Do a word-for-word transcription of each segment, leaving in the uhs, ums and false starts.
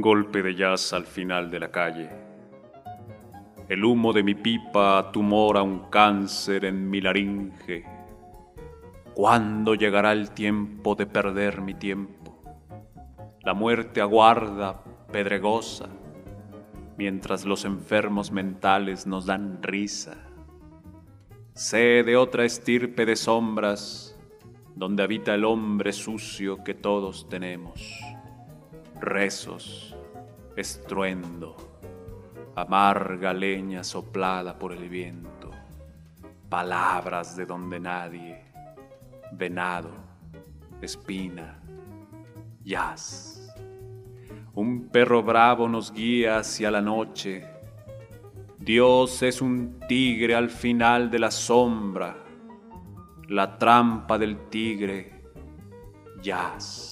golpe de jazz al final de la calle. El humo de mi pipa tumora un cáncer en mi laringe. ¿Cuándo llegará el tiempo de perder mi tiempo? La muerte aguarda, pedregosa, mientras los enfermos mentales nos dan risa. Sé de otra estirpe de sombras, donde habita el hombre sucio que todos tenemos. Rezos, estruendo, amarga leña soplada por el viento, palabras de donde nadie, venado, espina, jazz. Un perro bravo nos guía hacia la noche. Dios es un tigre al final de la sombra, la trampa del tigre, jazz.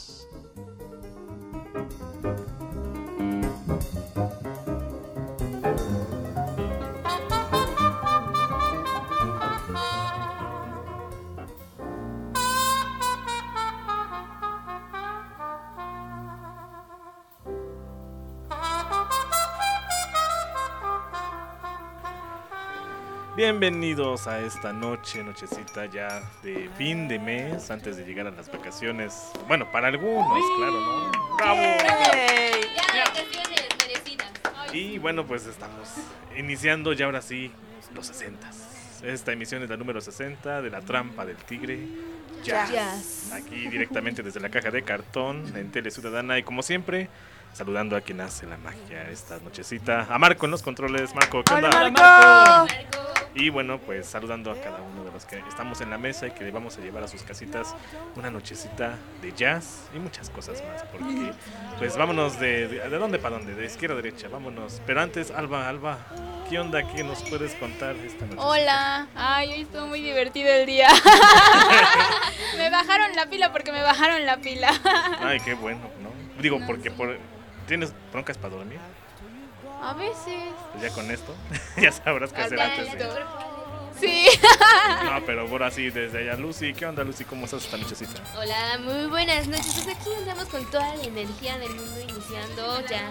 Bienvenidos a esta noche, nochecita ya de fin de mes, antes de llegar a las vacaciones. Bueno, para algunos, claro, ¿no? ¡Bravo! ¡Yay! Ya, vacaciones merecidas. Y bueno, pues estamos iniciando ya ahora sí los sesentas. Esta emisión es la número sesenta de La Trampa del Tigre, Jazz. Jazz. Aquí directamente desde la caja de cartón en Tele Ciudadana y como siempre, saludando a quien hace la magia esta nochecita. A Marco en los controles. Marco, ¿qué onda? ¡Hola, Marco! Y bueno, pues saludando a cada uno de los que estamos en la mesa y que le vamos a llevar a sus casitas una nochecita de jazz y muchas cosas más. Porque, pues vámonos de... ¿De, de dónde para dónde? De izquierda a derecha, vámonos. Pero antes, Alba, Alba, ¿qué onda? ¿Qué nos puedes contar esta noche? Hola, ay, hoy estuvo muy divertido el día. Me bajaron la pila porque me bajaron la pila. Ay, qué bueno, ¿no? Digo, porque por... ¿Tienes broncas para dormir? A veces. Pues ya con esto, ya sabrás qué hacer antes de... Sí. No, pero por así, desde allá, Lucy, ¿qué onda, Lucy? ¿Cómo estás esta nochecita? Hola, muy buenas noches. Pues aquí andamos con toda la energía del mundo iniciando ya.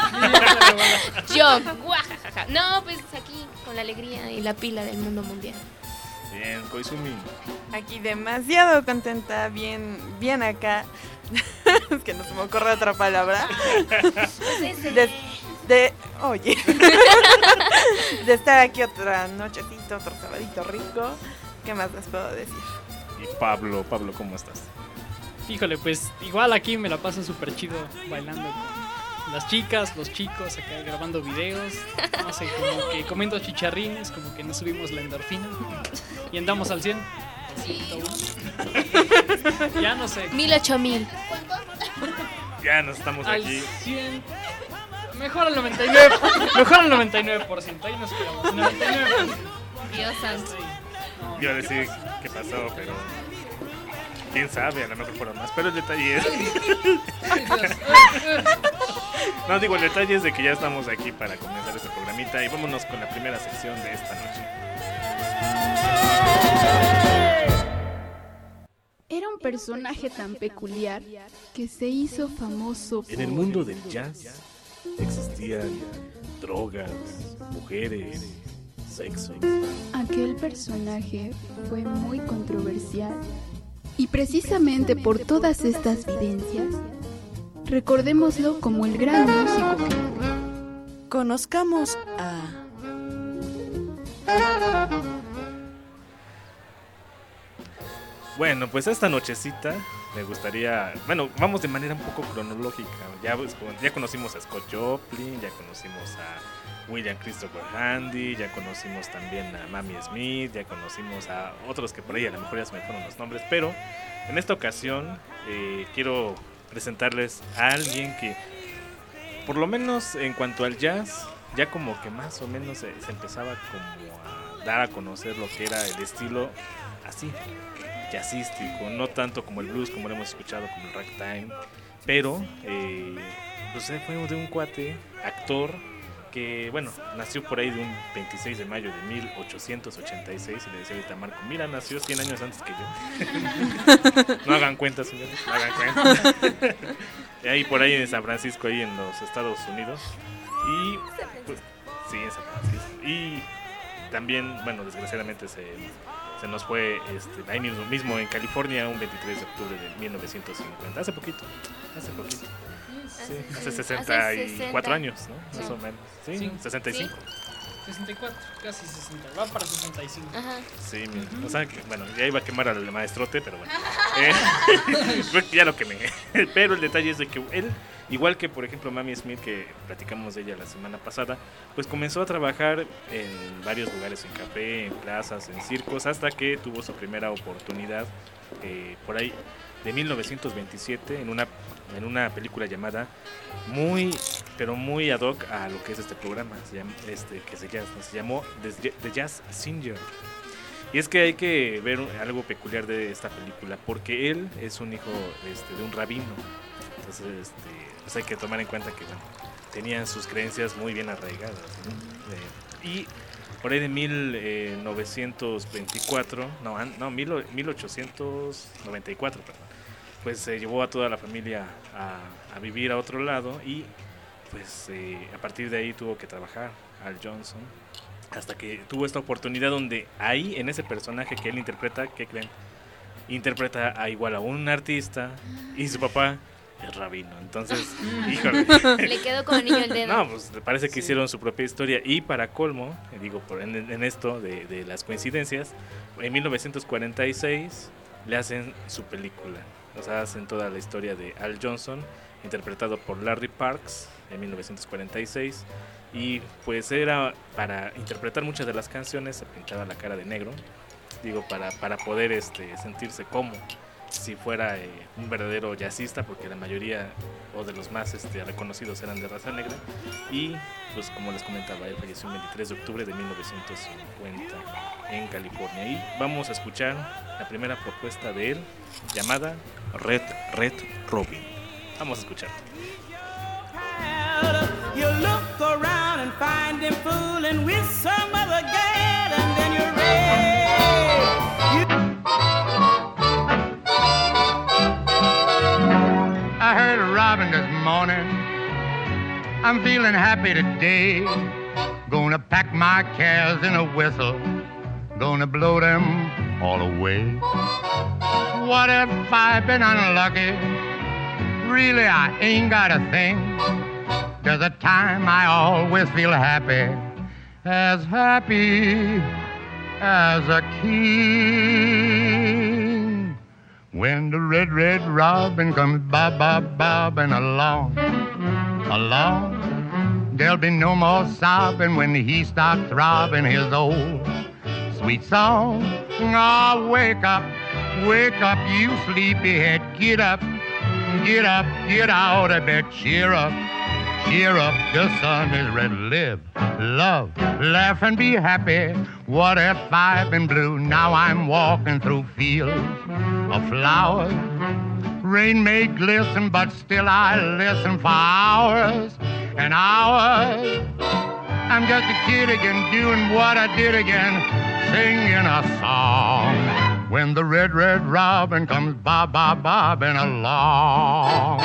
Yo, guajajaja. No, pues aquí con la alegría y la pila del mundo mundial. Bien, Koizumi. Aquí demasiado contenta, bien, bien acá. Es que no se me ocurre otra palabra. De, de, oye, de estar aquí otra nochecita, otro sabadito rico. ¿Qué más les puedo decir? Y Pablo, Pablo, ¿cómo estás? Híjole, pues igual aquí me la paso súper chido bailando con las chicas, los chicos, acá grabando videos, no sé, como que comiendo chicharrines, como que nos subimos la endorfina y andamos al cien. Ya no sé. Mil ocho mil. Ya nos estamos Al aquí. cien. Mejor al noventa y nueve. Mejor al noventa y nueve por ciento. Ahí nos quedamos. noventa y nueve por ciento. Dios santo. No, Iba a decir qué pasó, pero quién sabe, a lo mejor fueron más. Pero el detalle es... No, digo, el detalle es de que ya estamos aquí para comenzar este programita y vámonos con la primera sección de esta noche. Era un personaje tan peculiar que se hizo famoso por... En el mundo del jazz existían drogas, mujeres, sexo. Aquel personaje fue muy controversial. Y precisamente por todas estas vivencias, recordémoslo como el gran músico que fue. Conozcamos a... Bueno, pues esta nochecita me gustaría... Bueno, vamos de manera un poco cronológica. Ya, ya conocimos a Scott Joplin, ya conocimos a William Christopher Handy, ya conocimos también a Mamie Smith, ya conocimos a otros que por ahí a lo mejor ya se me fueron los nombres, pero en esta ocasión eh, quiero presentarles a alguien que, por lo menos en cuanto al jazz, ya como que más o menos se, se empezaba como a dar a conocer lo que era el estilo así, jazzístico, no tanto como el blues como lo hemos escuchado, como el ragtime, pero eh, pues fue de un cuate, actor, que, bueno, nació por ahí de un veintiséis de mayo de mil ochocientos ochenta y seis, y le decía ahorita a Marco, mira, nació cien años antes que yo. No hagan cuenta, señores, no hagan cuenta. Y ahí por ahí en San Francisco, ahí en los Estados Unidos. Y, pues, sí, en San Francisco. Y también, bueno, desgraciadamente se, se nos fue este, ahí mismo, mismo en California, un veintitrés de octubre de mil novecientos cincuenta. Hace poquito, hace poquito. Sí, hace sesenta y cuatro años, ¿no? Más sí. o menos. Sí, sí. sesenta y cinco. Sí. sesenta y cuatro, casi sesenta. Va para sesenta y cinco. Ajá. Sí, mira. O sea, que, bueno, ya iba a quemar al maestrote, pero bueno. Eh, ya lo quemé. Pero el detalle es de que él, igual que por ejemplo Mamie Smith, que platicamos de ella la semana pasada, pues comenzó a trabajar en varios lugares, en café, en plazas, en circos, hasta que tuvo su primera oportunidad eh, por ahí de mil novecientos veintisiete en una en una película llamada muy, pero muy ad hoc a lo que es este programa, se llama, este, que se, llama, se llamó The Jazz Singer. Y es que hay que ver algo peculiar de esta película, porque él es un hijo este, de un rabino. Entonces este, pues hay que tomar en cuenta que bueno, tenían sus creencias muy bien arraigadas, ¿no? Eh, y por ahí de mil novecientos veinticuatro, no, no mil ochocientos noventa y cuatro, perdón, pues se eh, llevó a toda la familia a, a vivir a otro lado y pues eh, a partir de ahí tuvo que trabajar Al Johnson hasta que tuvo esta oportunidad donde ahí en ese personaje que él interpreta, ¿qué creen? Interpreta a igual a un artista y su papá es rabino, entonces, híjole. Le quedó como niño el dedo. No, pues parece que sí. Hicieron su propia historia y para colmo, digo, por en, en esto de, de las coincidencias, en mil novecientos cuarenta y seis le hacen su película. O sea, hacen toda la historia de Al Johnson, interpretado por Larry Parks en mil novecientos cuarenta y seis. Y pues era para interpretar muchas de las canciones, se pintaba la cara de negro, digo, para, para poder este, sentirse como si fuera eh, un verdadero jazzista, porque la mayoría o de los más este, reconocidos eran de raza negra. Y pues como les comentaba, él falleció el veintitrés de octubre de mil novecientos cincuenta en California. Y vamos a escuchar la primera propuesta de él, llamada Red Red Robin. Vamos a escuchar. You look around and find him fooling with some other girl, and then you're red. You... I heard a robin this morning. I'm feeling happy today. Gonna pack my cares in a whistle. Gonna blow them all away. What if I've been unlucky? Really, I ain't got a thing. There's a time I always feel happy, as happy as a king. When the red, red robin comes bob, bob, bobbing along, along, there'll be no more sobbing when he starts throbbing his old sweet song. Oh, wake up, wake up, you sleepyhead, get up, get up, get out of bed, cheer up. Cheer up, the sun is red. Live, love, laugh and be happy. What if I've been blue? Now I'm walking through fields of flowers. Rain may glisten, but still I listen for hours and hours. I'm just a kid again, doing what I did again, singing a song. When the red, red robin comes bob, bob, bobbing along.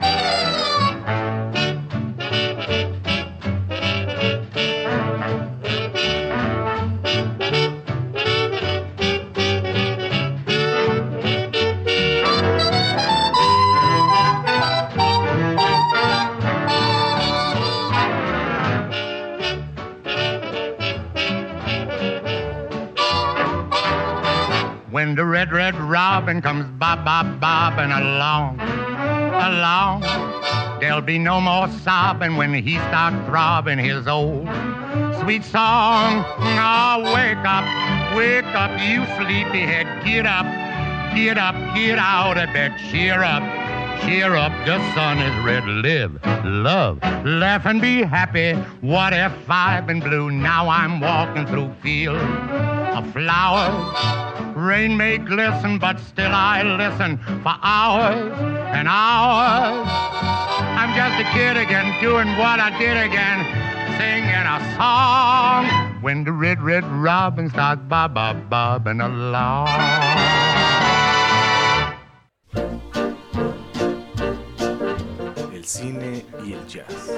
When the red, red robin comes bob, bob, bobbing along, along, there'll be no more sobbing when he starts throbbing his old sweet song. Oh, wake up, wake up, you sleepyhead, get up, get up, get out of bed, cheer up, cheer up, the sun is red. Live, love, laugh and be happy. What if I've been blue? Now I'm walking through fields of flowers. Rain may glisten, but still I listen for hours and hours. I'm just a kid again, doing what I did again, singing a song when the red, red robin starts bob, bob, bobbing along. El cine y el jazz.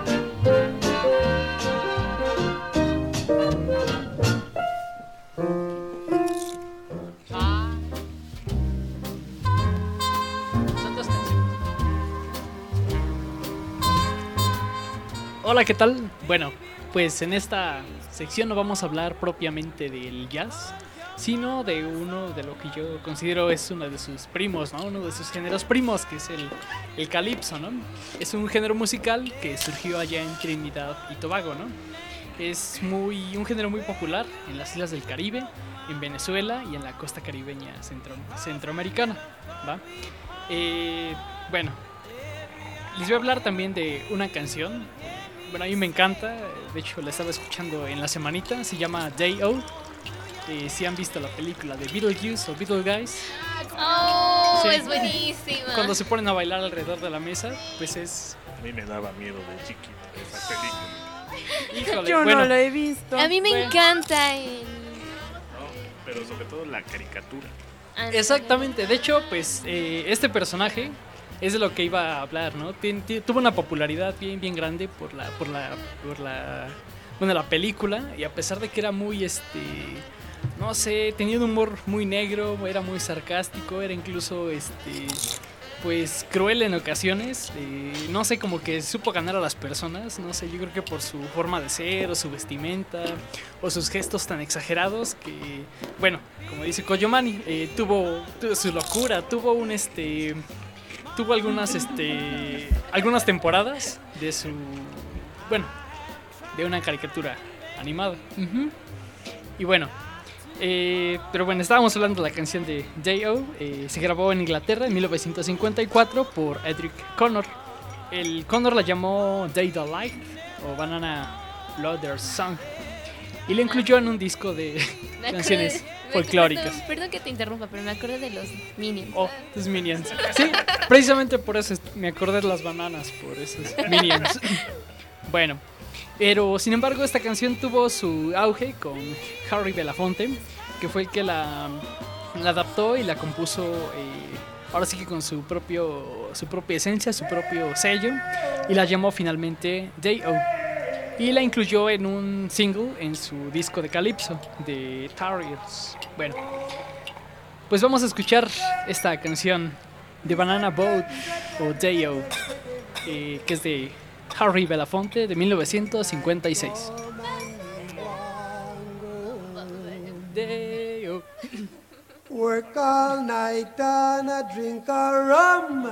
Hola, ¿qué tal? Bueno, pues en esta sección no vamos a hablar propiamente del jazz, sino de uno de lo que yo considero es uno de sus primos, ¿no? Uno de sus géneros primos, que es el, el calipso, ¿no? Es un género musical que surgió allá en Trinidad y Tobago, ¿no? Es muy, un género muy popular en las islas del Caribe, en Venezuela y en la costa caribeña centro, centroamericana, ¿va? Eh, bueno, les voy a hablar también de una canción. Bueno, a mí me encanta, de hecho la estaba escuchando en la semanita, se llama Day O. Eh, si han visto la película de Beetlejuice o Beetle Guys. Oh, Sí. es buenísima. Cuando se ponen a bailar alrededor de la mesa, pues es... A mí me daba miedo de chiquito esa película. Híjole, Yo bueno, no lo he visto. A mí me Bueno. encanta el... No, pero sobre todo la caricatura. exactamente, de hecho, pues eh, este personaje es de lo que iba a hablar, ¿no? Tien- tien- tuvo una popularidad bien, bien grande por la, por la, por la, bueno, la película, y a pesar de que era muy, este, no sé, tenía un humor muy negro, era muy sarcástico, era incluso, este, pues cruel en ocasiones, eh, no sé, como que supo ganar a las personas, no sé, yo creo que por su forma de ser, o su vestimenta, o sus gestos tan exagerados que, bueno, como dice Koyomani, eh, tuvo, tuvo su locura, tuvo un, este... tuvo algunas este algunas temporadas de su bueno de una caricatura animada. Uh-huh. Y bueno, eh, pero bueno, estábamos hablando de la canción de Day O. Eh, se grabó en Inglaterra en mil novecientos cincuenta y cuatro por Edric Connor. El Connor la llamó Day the Light o Banana Loader Song y la incluyó en un disco de Me canciones acordé- me- folclóricas. Perdón, perdón que te interrumpa, pero me acuerdo de los Minions. Oh, los Minions. Sí, precisamente por eso me acordé de las bananas, por esos Minions. Bueno, pero sin embargo esta canción tuvo su auge con Harry Belafonte, que fue el que la, la adaptó y la compuso, eh, ahora sí que con su propio su propia esencia, su propio sello, y la llamó finalmente Day O. Y la incluyó en un single en su disco de Calypso, de Tarriers. Bueno, pues vamos a escuchar esta canción de Banana Boat o Day O, eh, que es de Harry Belafonte de mil novecientos cincuenta y seis. Day O. Work all night and a drink a rum.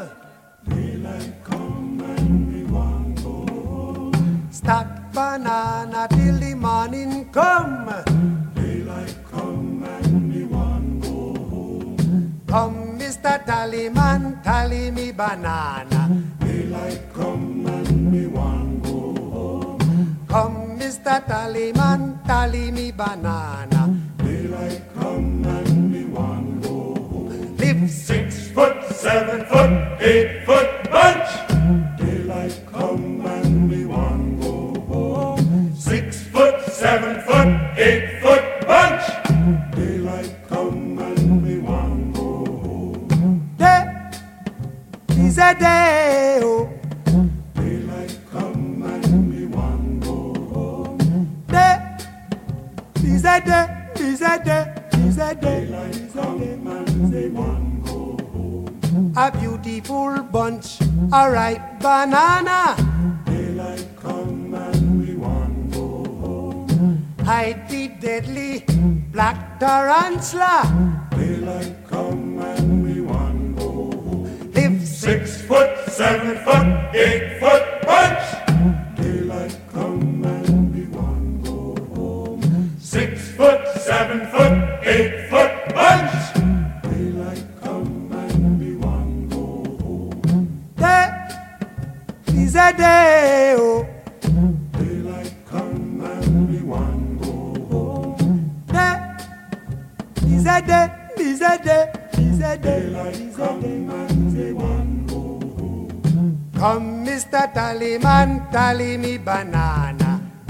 Stack banana till the morning come. Daylight come and me want go home. Come, Mister Tallyman, tally me banana. Daylight come and me want go home. Come, Mister Tallyman, tally me banana. Daylight come and me want go home. Live six foot, seven foot, eight foot bunch. Daylight come and me want go home. Six foot, seven foot, eight foot bunch. Daylight come and me want go home. Day is a day, oh. Daylight come and me want go home. Day is a day, is a day, is a day. Daylight come and me want go home. A beautiful bunch, a ripe banana. Daylight come and we want go home. Hide the deadly black tarantula. Daylight come and we want go home. Live six foot, seven foot, eight foot bunch. Daylight come and we want go home. Six foot, seven foot, eight foot bunch. Daylight come and we want go home. Day is a day, oh. Daylight come and we want go home. Day is a day, is a day, is a day, is a day, and we want go home. Come, Mister Tallyman, tally me banana.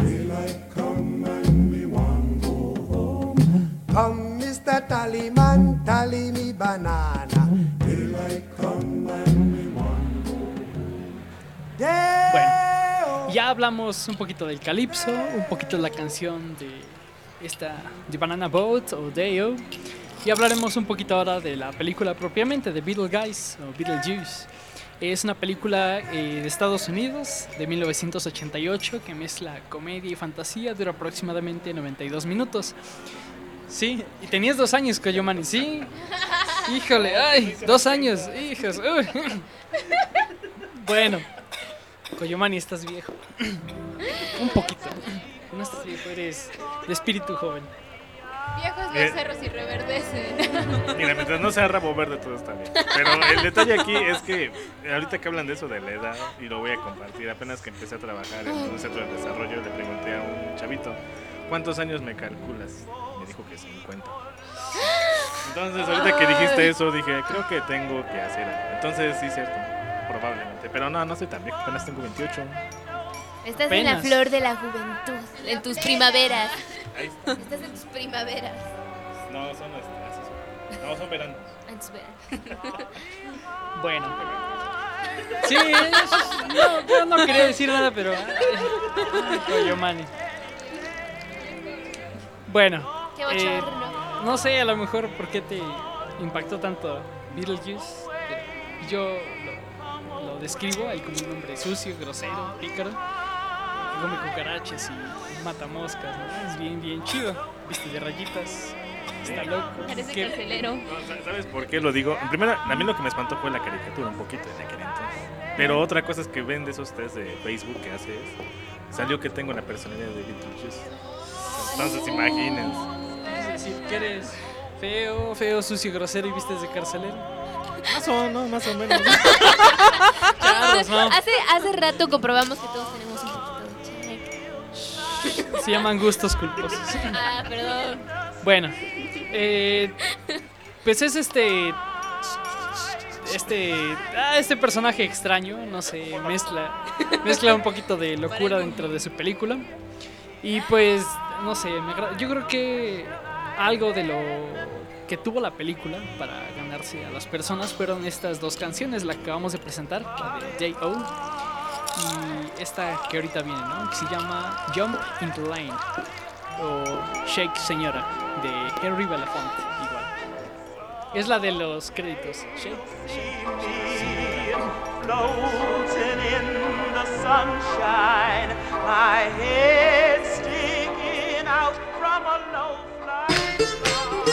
Come, Mister Tallyman, tally me banana. Daylight come and me want go home. Bueno, ya hablamos un poquito del calipso, un poquito de la canción de esta de Banana Boat o Day-O, y hablaremos un poquito ahora de la película propiamente de Beetlejuice o Beetlejuice. Es una película eh, de Estados Unidos de mil novecientos ochenta y ocho que mezcla comedia y fantasía, dura aproximadamente noventa y dos minutos. Sí, y tenías dos años, Coyomani, ¿sí? Híjole, ay, dos años, hijos. Uy. Bueno, Coyomani, estás viejo. Un poquito. No estás viejo, eres de espíritu joven. Viejos los Eh. cerros y reverdecen. Mira, mientras no sea rabo verde, todo está bien. Pero el detalle aquí es que ahorita que hablan de eso de la edad, y lo voy a compartir, apenas que empecé a trabajar en un centro de desarrollo, le pregunté a un chavito, ¿cuántos años me calculas? Me dijo que cincuenta. Entonces, ahorita que dijiste eso, dije, creo que tengo que hacer algo. Entonces, sí, cierto, probablemente. Pero no, no soy tan viejo, apenas tengo veintiocho. Estás en la flor de la juventud, en tus primaveras. Ahí está. Estás en tus primaveras. No, son estas. No, son veranos. En tus veranos. Bueno. Sí, es- no, yo no quería decir nada, pero... Ay, Coyomani. Bueno, Qué eh, bochorno. no sé a lo mejor por qué te impactó tanto Beetlejuice. pero Yo lo, lo describo ahí como un hombre sucio, grosero, pícaro, que come cucarachas y mata moscas, ¿no? Es bien, bien chido. Viste de rayitas, está loco. Parece ¿Qué? carcelero. No, ¿sabes por qué lo digo? En primera, a mí lo que me espantó fue la caricatura un poquito en aquel entonces. Pero otra cosa es que ven de esos test de Facebook que hace es, salió que tengo la personalidad de Beetlejuice. Entonces imagínense. Es decir, que eres feo, feo, sucio, grosero y vistes de carcelero. Más o, no, más o menos. Carlos, no. Hace, hace rato comprobamos que todos tenemos un poquito de check. Se llaman gustos culposos. Ah, perdón. Bueno, eh, pues es este, este, ah, este personaje extraño, no sé, mezcla, mezcla un poquito de locura dentro de su película y pues, no sé, me agra- yo creo que algo de lo que tuvo la película para ganarse a las personas fueron estas dos canciones, la que acabamos de presentar, la de J O y esta que ahorita viene, ¿no? Que se llama Jump into Line o Shake Señora de Henry Belafonte, igual. Es la de los créditos. Shake, shake, shake, señora. Floating in the sunshine, my head sticking out from a low flying star.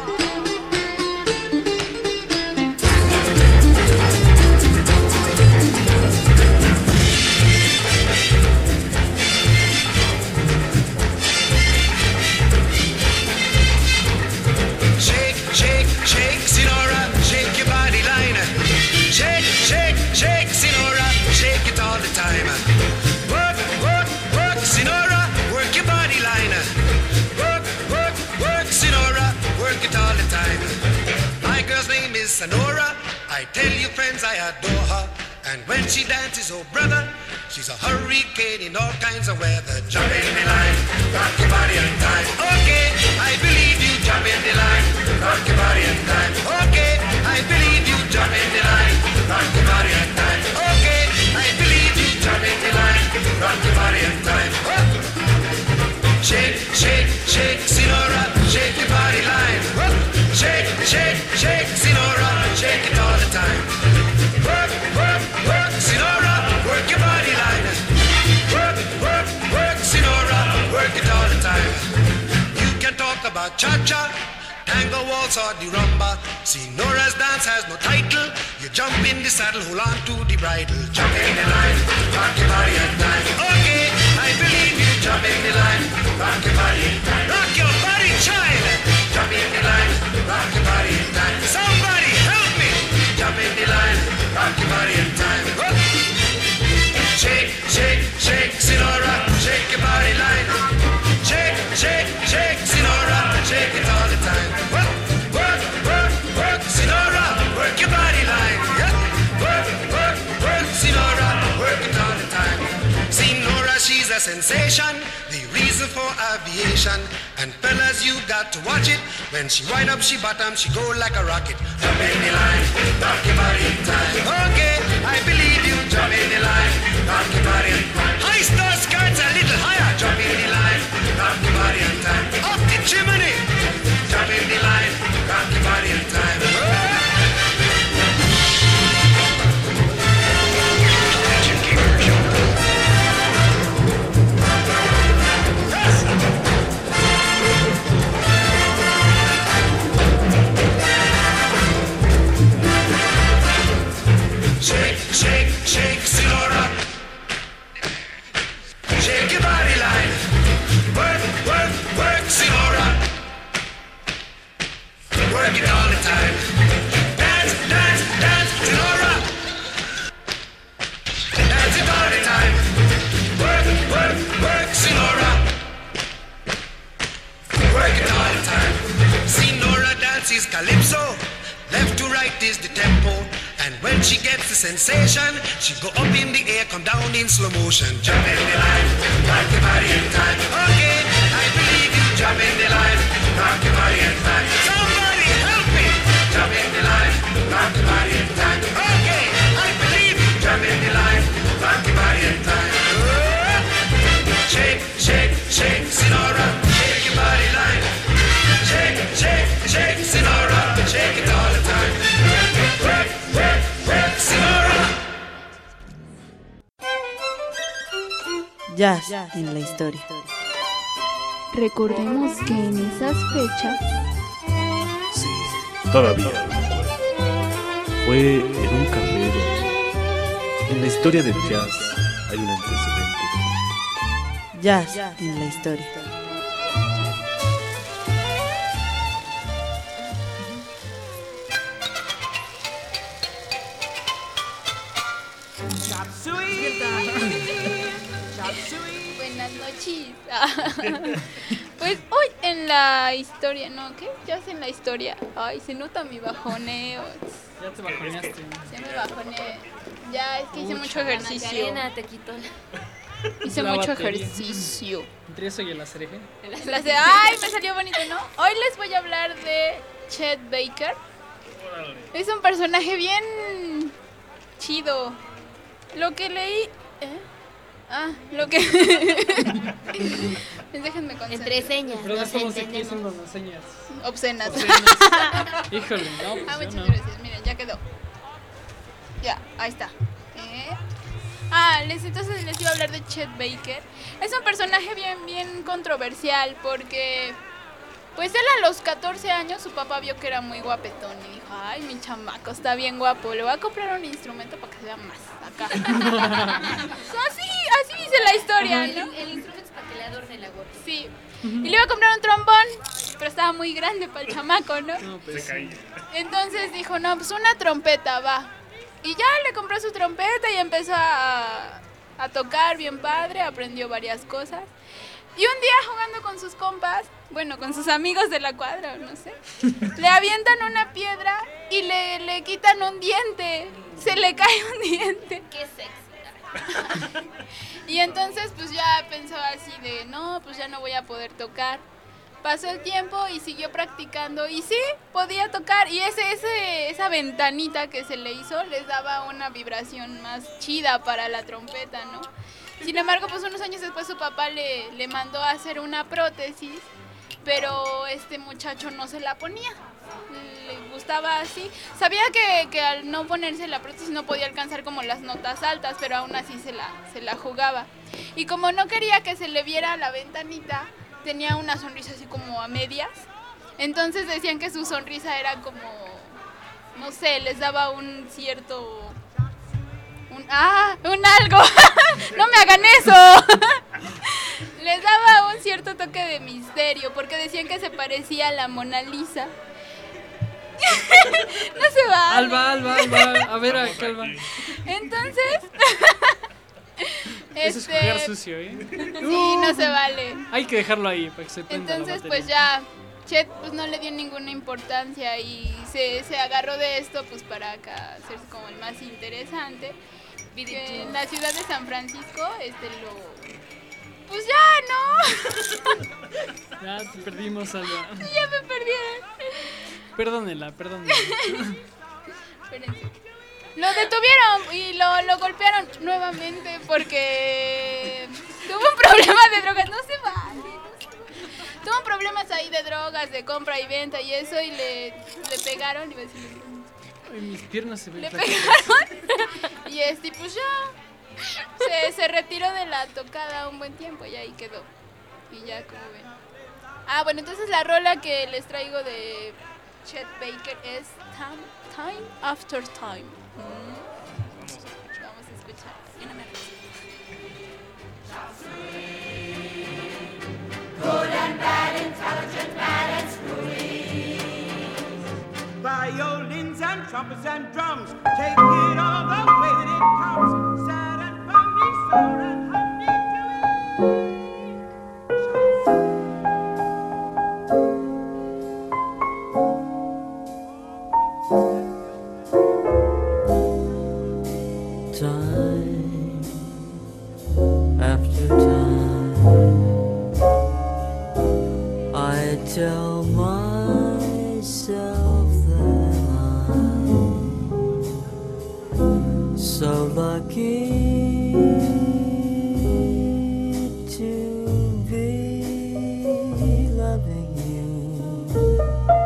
Shake, shake, shake, Sinora, shake your body line. Shake, shake, shake, Sinora, shake it all the time. Work, work, work, Sinora, work your body line. Work, work, work, Sinora, work it all the time. My girl's name is Sonora. I tell you, friends, I adore her. And when she dances, oh brother, she's a hurricane in all kinds of weather. Jump in the line, rock your body and time. Okay, I believe you. Jump in the line, rock your body and time. Okay, I believe you. Jump in the line, rock your body and time. Okay, I believe you. Jump in the line, rock your body and time. Oh. Shake, shake, shake, Sinora, shake your body line. Oh. Shake, shake, shake, Sinora, shake it all the time. Work, work, work, Sinora, work your body line. Work, work, work, Sinora, work it all the time. You can talk about cha-cha, tango waltz or the rumba. Sinora's dance has no title. You jump in the saddle, hold on to the bridle. Jump in the line, rock your body and time. Okay, I believe you. Jump in the line, rock your body and time. Rock your body, child. Jump in the line, rock your body and time. Somebody help me. Jump in the line, rock your body and time. Whoop. Shake, shake, shake, Sinora, shake your body line. Shake, shake, shake, Sinora, shake it all the time. Work, work, work, work, Sinora, work your body line. Yeah. Work, work, work, Sinora, work it all the time. Sinora, she's a sensation, the reason for aviation. And fellas, you got to watch it. When she wind up, she bottom, she go like a rocket. Jump in the line, rock your body in time. Okay, I believe you. Jump in the line, rock your body in time. High star skirts a little higher. Jump in the line, rock your body in time. Up the chimney. Jump in the line, rock your body in time. Shake, shake, shake, Sinora. Shake your body line. Work, work, work, Sinora. Work it all the time. Dance, dance, dance, Sinora. Dance it all the time. Work, work, work, Sinora. Work it all the time. Sinora dances calypso. Left to right is the tempo. And when she gets the sensation, she go up in the air, come down in slow motion. Jump in the line, rock your body in time. Okay, I believe you. Jump in the line, rock your body in time. Somebody help me. Jump in the line, rock your body in time. Okay, I believe you. Jump in the line, rock your body in time. Oh. Shake, shake, shake, Sinora. Shake your body line. Shake, shake, shake, Sinora. Shake it all the time. Work, work, work, Sinora. Jazz en la historia. Recordemos que en esas fechas Sí, todavía. Fue en un carrero. En la historia del jazz hay un antecedente. Jazz en la historia. Chop suey. Chop suey. Buenas noches. Pues hoy en la historia, ¿no? ¿Qué? Ya en la historia. Ay, se nota mi bajoneo. Ya te bajoneaste. Se me bajoneé. Ya, es que hice mucho ejercicio. Macarena, te quito la... Hice La mucho batería. ejercicio. Entre eso y el acereje. Las de- Ay, me salió bonito, ¿no? Hoy les voy a hablar de Chet Baker. Es un personaje bien chido. Lo que leí... ¿eh? Ah, lo que... Déjenme concentrar. Entre señas. Pero no nos estamos aquí entendemos. haciendo las señas. Obscenas. Híjole, no, pues Ah, yo muchas no. gracias. Miren, ya quedó. Ya, ahí está. ¿Eh? Ah, les, entonces les iba a hablar de Chet Baker. Es un personaje bien, bien controversial porque, pues él a los catorce años su papá vio que era muy guapetón y dijo, ay, mi chamaco está bien guapo, le voy a comprar un instrumento para que se vea más acá. así, así dice la historia, El, ¿no? el instrumento es para que le adorne la gorra. Sí. Y le iba a comprar un trombón, pero estaba muy grande para el chamaco, ¿no? No, pues, Se caía. Entonces dijo, no, pues una trompeta, va. Y ya le compró su trompeta y empezó a, a tocar bien padre, aprendió varias cosas. Y un día jugando con sus compas, bueno, con sus amigos de la cuadra, no sé, le avientan una piedra y le, le quitan un diente. Se le cae un diente. Qué sexy. Y entonces pues ya pensó así de, no, pues ya no voy a poder tocar. Pasó el tiempo y siguió practicando y sí, podía tocar. Y ese, ese, esa ventanita que se le hizo les daba una vibración más chida para la trompeta, ¿no? Sin embargo, pues unos años después su papá le, le mandó a hacer una prótesis, pero este muchacho no se la ponía. Le gustaba así. Sabía que, que al no ponerse la prótesis no podía alcanzar como las notas altas, pero aún así se la, se la jugaba. Y como no quería que se le viera la ventanita, tenía una sonrisa así como a medias. Entonces decían que su sonrisa era como, no sé, les daba un cierto... Un, ¡Ah! ¡Un algo! ¡No me hagan eso! Les daba un cierto toque de misterio, porque decían que se parecía a la Mona Lisa. No se va. Alba, Alba, Alba. A ver, acá, Alba. Entonces... Eso es jugar sucio, ¿eh? Sí, no se vale. Hay que dejarlo ahí para que se prenda la Entonces, batería. pues ya, Chet pues no le dio ninguna importancia y se, se agarró de esto pues para acá hacerse como el más interesante. Que en la ciudad de San Francisco, este lo... pues ya, ¿no? Ya te perdimos, Alba. Ya me perdieron. Perdónela, perdónela. Espérense. Lo detuvieron y lo, lo golpearon nuevamente porque tuvo un problema de drogas. No se vale. No se vale. Tuvo problemas ahí de drogas, de compra y venta y eso, y le, le pegaron. Iba a decir, Ay, mis piernas se ven le flaquitas. pegaron. Y este, pues ya. Se, se retiró de la tocada un buen tiempo y ahí quedó. Y ya, como ven. Ah, bueno, entonces la rola que les traigo de Chet Baker es Time, Time After Time. Mm. Vamos a escuchar. Yo no me Good and bad, intelligent, bad and screwy. Violins and trumpets and drums, take it all the way that it comes. Sad and funny, sour and honey, Time after time, I tell myself that I'm so lucky to be loving you.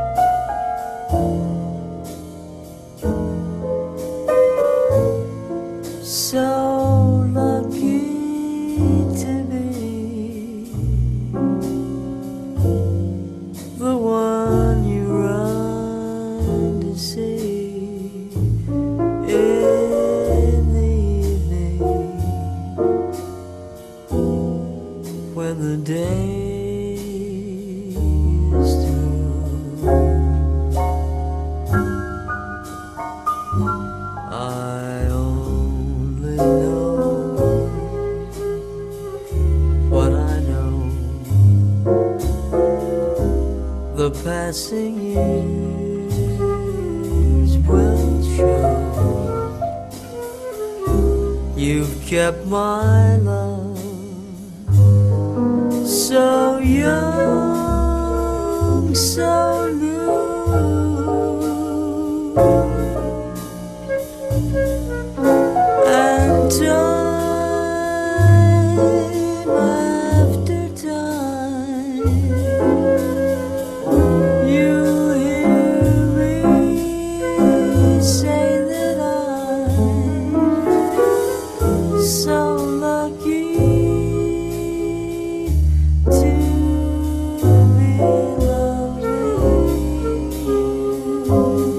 So lucky to be the one you run to see in the evening when the day is through. I only know what I know. The passing years will show. You've kept my love so young, so new. And time after time, you hear me say that I'm so lucky to be loving you.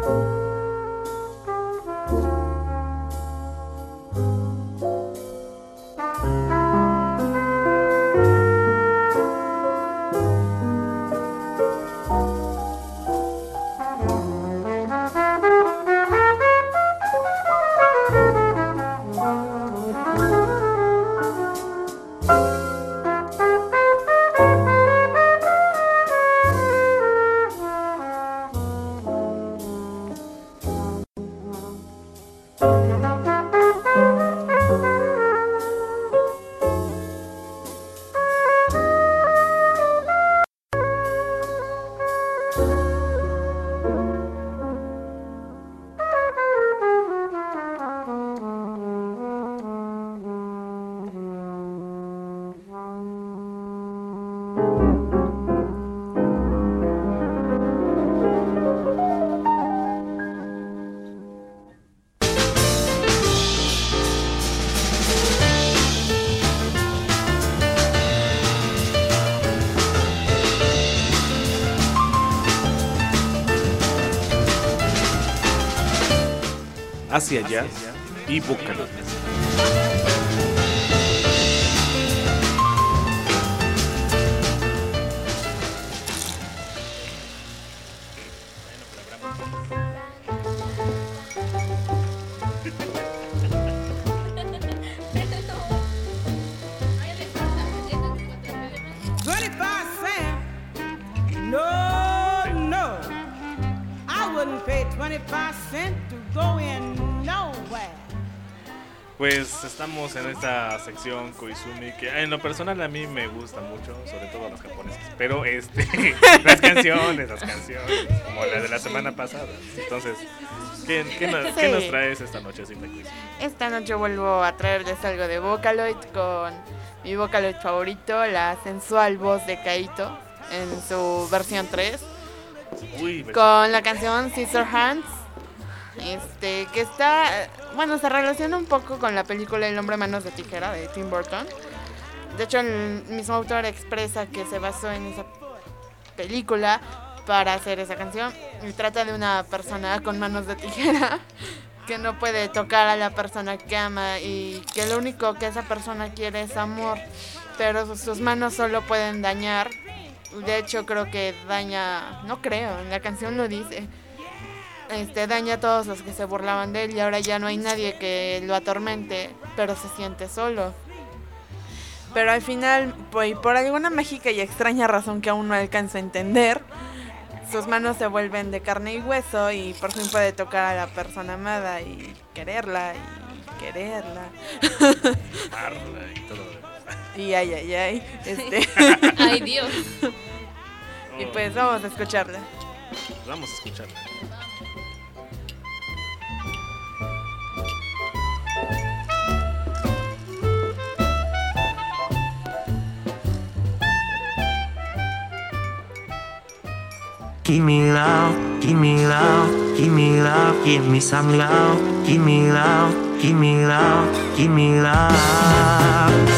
Hacia allá y Vocaloid. twenty-five cents? No, no. I wouldn't pay twenty-five cents to go in nowhere. Pues estamos en esta sección Koizumi que en lo personal a mí me gusta mucho, sobre todo los japoneses. Pero este las canciones, las canciones, como la de la semana pasada. Entonces, ¿qué, qué, nos, Sí. ¿qué nos traes esta noche, Cinta Koizumi? Esta noche vuelvo a traerles algo de Vocaloid con mi Vocaloid favorito, la sensual voz de Kaito en su versión tres, Uy, con la canción Scissor Hands, este, que está, bueno, se relaciona un poco con la película El hombre manos de tijera de Tim Burton. De hecho, el mismo autor expresa que se basó en esa película para hacer esa canción, y trata de una persona con manos de tijera que no puede tocar a la persona que ama y que lo único que esa persona quiere es amor, pero sus- sus manos solo pueden dañar. De hecho, creo que daña, no creo, en la canción lo dice, este, daña a todos los que se burlaban de él y ahora ya no hay nadie que lo atormente, pero se siente solo. Pero al final, pues, por alguna mágica y extraña razón que aún no alcanzo a entender, sus manos se vuelven de carne y hueso y por fin puede tocar a la persona amada y quererla y quererla. Amarla y todo lo demás. Y ay, ay, ay. Este. Ay, Dios. Y pues vamos a escucharla. Vamos a escucharla. Give me love, give me love, give me love, give me some love, give me love, give me love, give me love.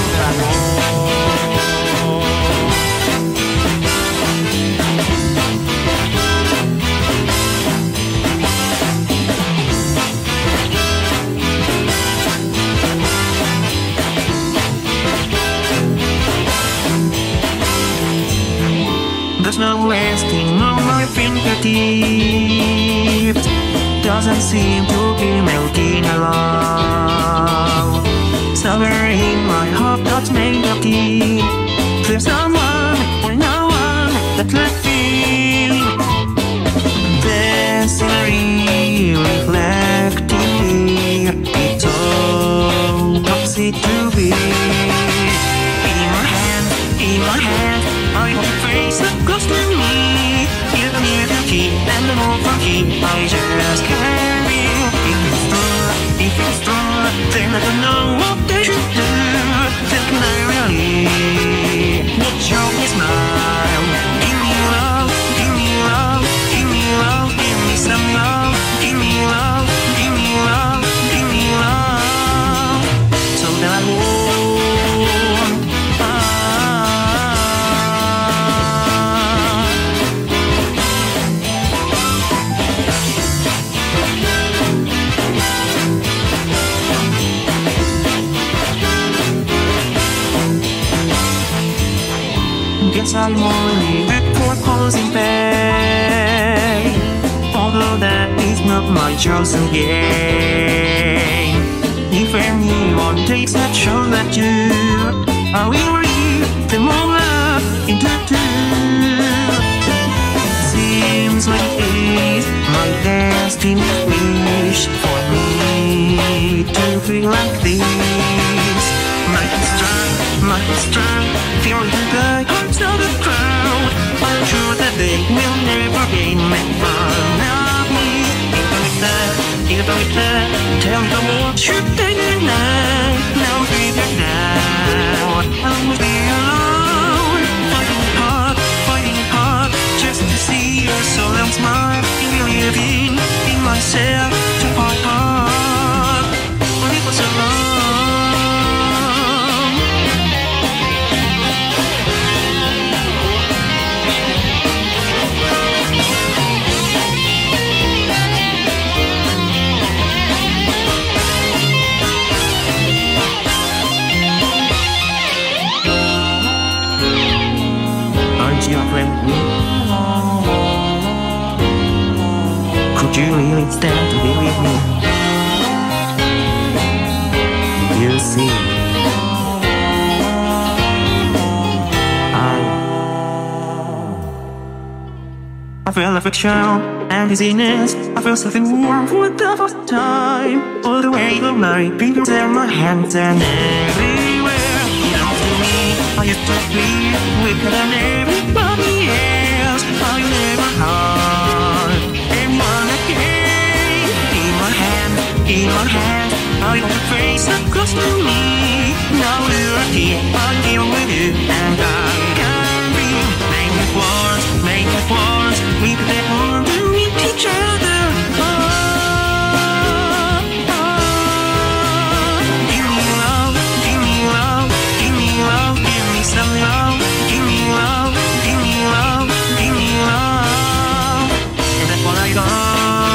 There's no wasting on my fingertips. Doesn't seem to be melting along. Somewhere in my heart that's made of tea. There's someone or no one that left feel. The scenery reflecting me. It's all toxic to be. In my hand, in my hand. I want a face that close to me. Give me the key and the more funky. I just can't be. If it's true, if it's true, then I don't know what they should do. Then can I really not show me smile? Give me love, give me love, give me love, give me some love. Give me love, give me love, give me love. So that I won't. guess I'm only good for posing pain. Although that is not my chosen game. If anyone takes a shot at you, I will rip them all up into two. Seems like it's my destiny wish for me to feel like this. Might be strong, might be strong, feeling the hearts of the crowd. I'm sure that they will never gain my fun of me. If I return, tell me the world should take the night. Now figure now, I will be alone. Fighting hard, fighting hard, just to see your soul and smile. Believing in myself to fight hard. But it was so long. Aren't you a friend with me? Could you really stand to be with me? You see, I I feel affection and dizziness. I feel something warm for the first time. All the way of my fingers and my hands and everywhere. You know, to me, I used to be weaker than everybody else. I never had anyone again. In my hand, in my hand, I got your face up close to me. Now you're here, I'm here with you, and I can be. Make it once, make it once. We could have underneath each other. Oh, oh. Give me love, give me love, give me love, give me some love. Give me love, give me love, give me love. And that's what I got.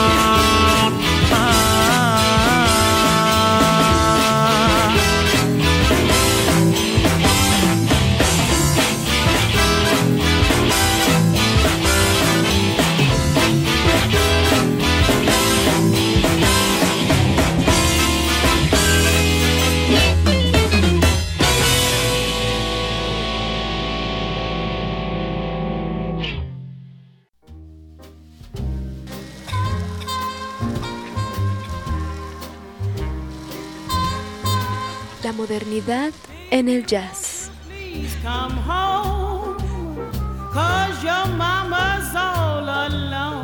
La modernidad en el jazz. Please come home, 'cause your mama's all alone.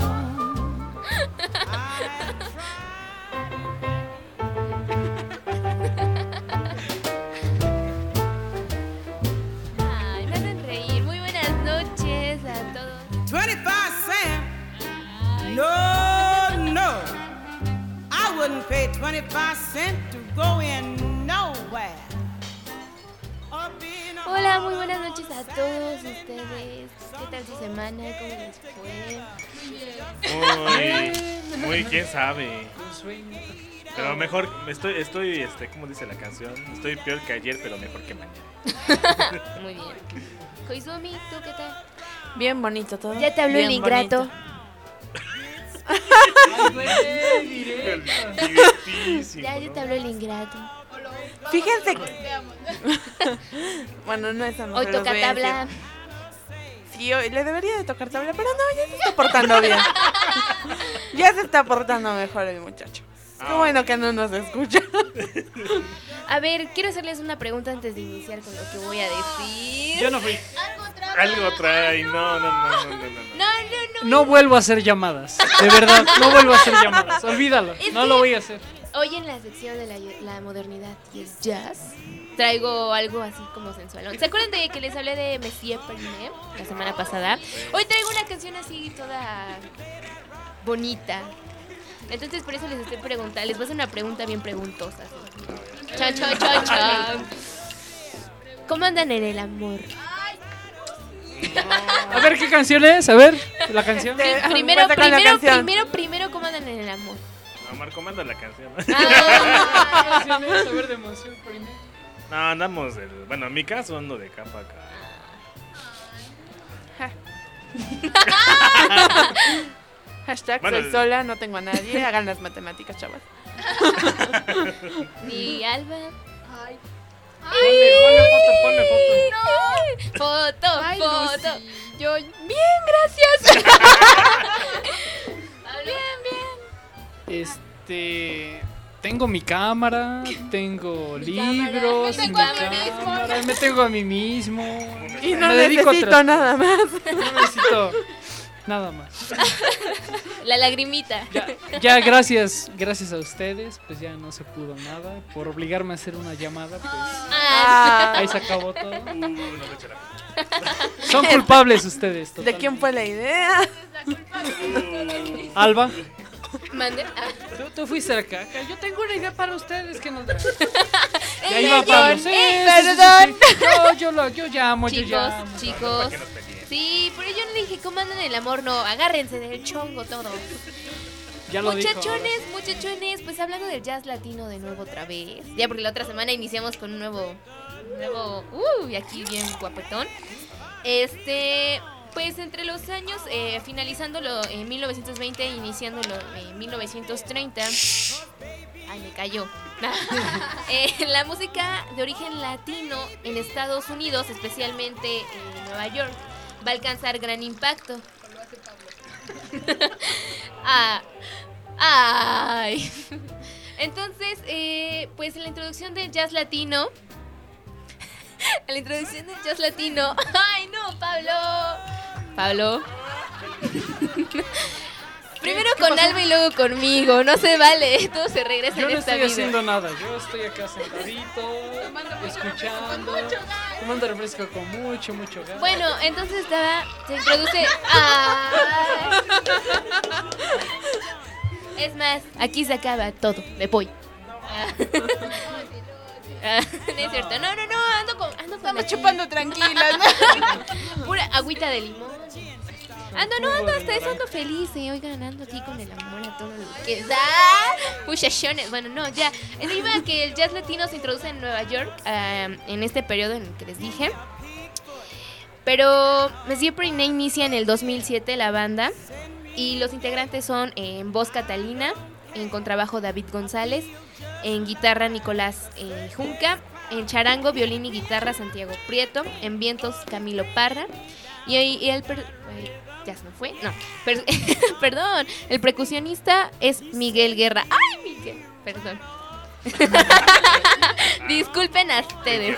Ay, me hacen reír. Muy buenas noches a todos. twenty-five cents? No, no. I wouldn't pay twenty-five cents to go in nowhere. Hola, muy buenas noches a todos ustedes. ¿Qué tal su semana? ¿Cómo les fue? Muy, muy, quién sabe. Pero mejor, estoy, estoy, este, ¿cómo dice la canción? Estoy peor que ayer, pero mejor que mañana. Muy bien. Koizumi, ¿tú qué tal? Bien bonito todo. ¿Ya te habló Bien el ingrato? bonito. Ya, ya te habló el ingrato. Fíjense que... Bueno, no es Hoy toca tabla. Sí, hoy le debería de tocar tabla, pero no, ya se está portando bien. Ya se está portando mejor el muchacho. Qué bueno que no nos escucha. A ver, quiero hacerles una pregunta antes de iniciar con lo que voy a decir. Yo no fui. Algo trae, no, no, no, no, no, no. No, no, no. No vuelvo a hacer llamadas. De verdad, no vuelvo a hacer llamadas. Olvídalo, Es no que lo voy a hacer. Hoy en la sección de la, la modernidad y el jazz traigo algo así como sensual. ¿Se acuerdan de que les hablé de Monsieur Pernet la semana pasada? Hoy traigo una canción así toda bonita. Entonces por eso les estoy preguntando, les voy a hacer una pregunta bien preguntosa. Así. Chan, chan, chan, chan. ¿Cómo andan en el amor? A ver qué canción es, a ver, la canción. Primero, Cuenta con la primero, canción. primero, primero, ¿cómo andan en el amor? No, Marco, manda la canción. Ah, A ver, de emoción primero. No, andamos, del, bueno, en mi caso ando de capa acá. Hashtag Bueno, soy sola, no tengo a nadie. Hagan las matemáticas, chavas. Ni Alba. Ay. Ponle, ponle foto, ponle foto. Foto, Ay, foto. Lucy. Yo, bien, gracias. bien, bien. Este. Tengo mi cámara, tengo Mi libros, cámara, me mi tengo a mí mismo. cámara, me tengo a mí mismo. Y no Me dedico a necesito otras nada más. cosas. No necesito nada más. La lagrimita. Ya, ya gracias, gracias a ustedes, pues ya no se pudo nada. Por obligarme a hacer una llamada, pues Ah. ahí se acabó todo. Uh, no me echo la- Son culpables ustedes. ¿De quién fue la idea? Alba, Mande. Ah. tú, tú fuiste a la caca. Yo tengo una idea para ustedes que no. Ya Ey, iba ey, Pablo. ey, Sí, ey, sí, sí, sí, perdón. sí. Yo, yo, lo, yo llamo, yo Chicos, llamo. chicos. ¿Para qué nos pendientes? Sí, pero yo no dije cómo andan el amor, no. Agárrense del chongo todo. Ya lo dijo. Muchachones, muchachones, pues hablando del jazz latino de nuevo otra vez. Ya porque la otra semana iniciamos con un nuevo, un nuevo, uh, y aquí bien guapetón. Este, pues entre los años, eh, finalizándolo en mil novecientos veinte, iniciándolo en mil novecientos treinta. Ay, me cayó. Eh, la música de origen latino en Estados Unidos, especialmente en Nueva York, va a alcanzar gran impacto. Ah, ay. Entonces, eh, pues en la introducción del jazz latino, en la introducción del jazz latino, ay no, Pablo, Pablo. Primero con Alba y luego conmigo, no se vale, todo se regresa Yo en no esta estoy vida. haciendo nada, yo estoy acá sentadito, escuchando, tomando refresco con mucho, mucho gas. Bueno, entonces estaba, se introduce. Ay. Es más, aquí se acaba todo, me voy. Ah. Ah, no es cierto, no, no, no, ando con, ando con Estamos la- chupando tranquilas, ¿no? pura agüita de limón. Ando, no, ando hasta eso, ando feliz, eh, oigan, ando aquí con el amor a todo lo que da. Muchachones, bueno, no, ya. Iba que el jazz latino se introduce en Nueva York, uh, en este periodo en el que les dije. Pero Messier Periné inicia en el dos mil siete la banda. Y los integrantes son eh, en voz Catalina, en contrabajo David González, en guitarra Nicolás eh, Junca, en charango, violín y guitarra Santiago Prieto, en vientos Camilo Parra. Y, y el... Per- ya se me fue. No, per- perdón. El percusionista es Miguel Guerra. ¡Ay, Miguel! Perdón. Disculpen a ustedes.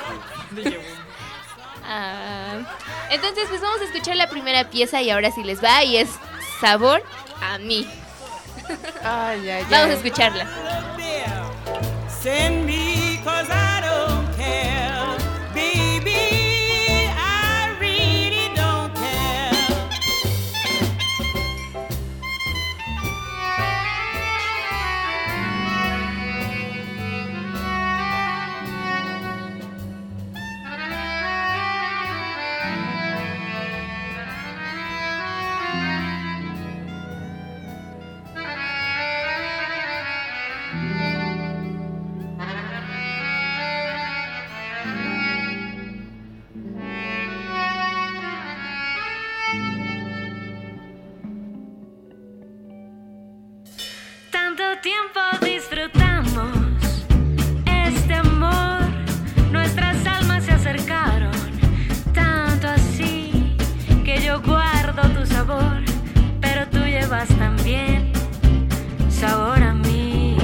Ah, entonces, pues vamos a escuchar la primera pieza y ahora sí les va. Y es Sabor a mí. Ay, ay, Vamos a ay. escucharla. Send me 'cause I don't care, baby, I really don't care. Tanto tiempo disfrutamos este amor, nuestras almas se acercaron, tanto así que yo guardo tu sabor, pero tú llevas también sabor a mí.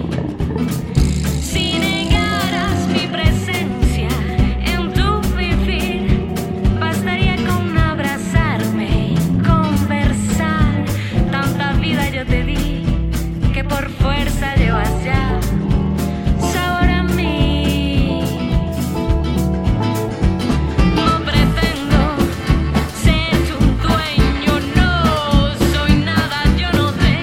Si negaras mi presencia en tu vivir, bastaría con abrazarme y conversar. Tanta vida yo te di que por fuerza llevas ya sabor a mí. No pretendo ser tu dueño, no soy nada, yo no tengo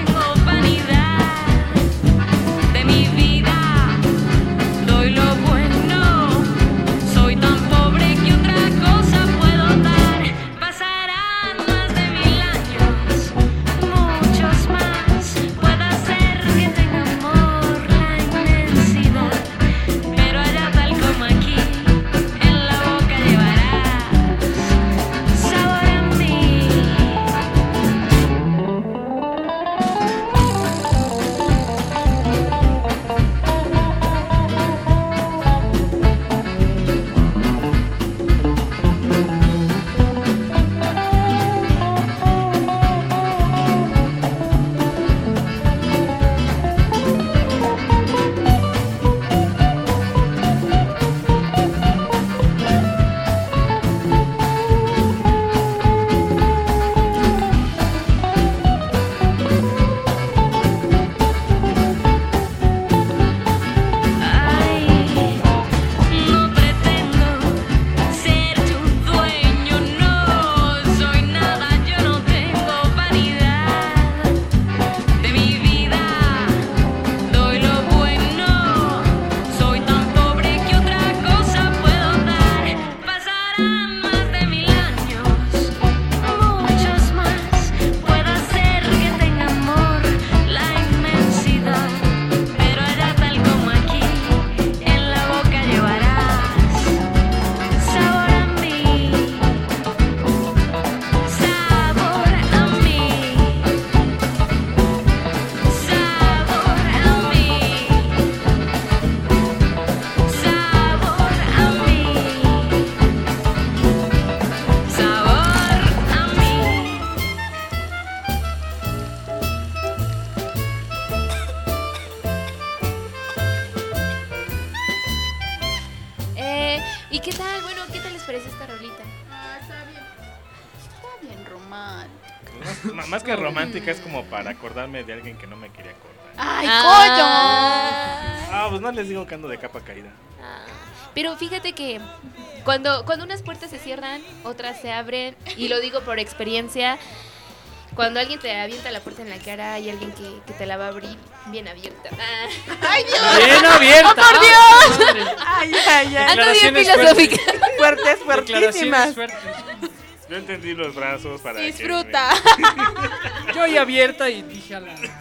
qué tal? Bueno, ¿qué tal les parece esta rolita? Ah, está bien. Está bien romántico. Más, más- más que romántica, es como para acordarme de alguien que no me quería acordar. ¡Ay, Ah. Ah, pues no les digo que ando de capa caída. Ah, Pero fíjate que cuando, cuando unas puertas se cierran, otras se abren. Y lo digo por experiencia. Cuando alguien te avienta la puerta en la cara, hay alguien que, que te la va a abrir bien abierta. Ah. ¡Ay, Dios! Bien abierta. ¡Oh, por Dios! Madre. Ay, ay, ay. Ando bien Declaraciones filosófica. Fuertes, Declaraciones fuertísimas. fuertes. Yo entendí los brazos para que Disfruta. Yo ahí abierta y dije a la madre.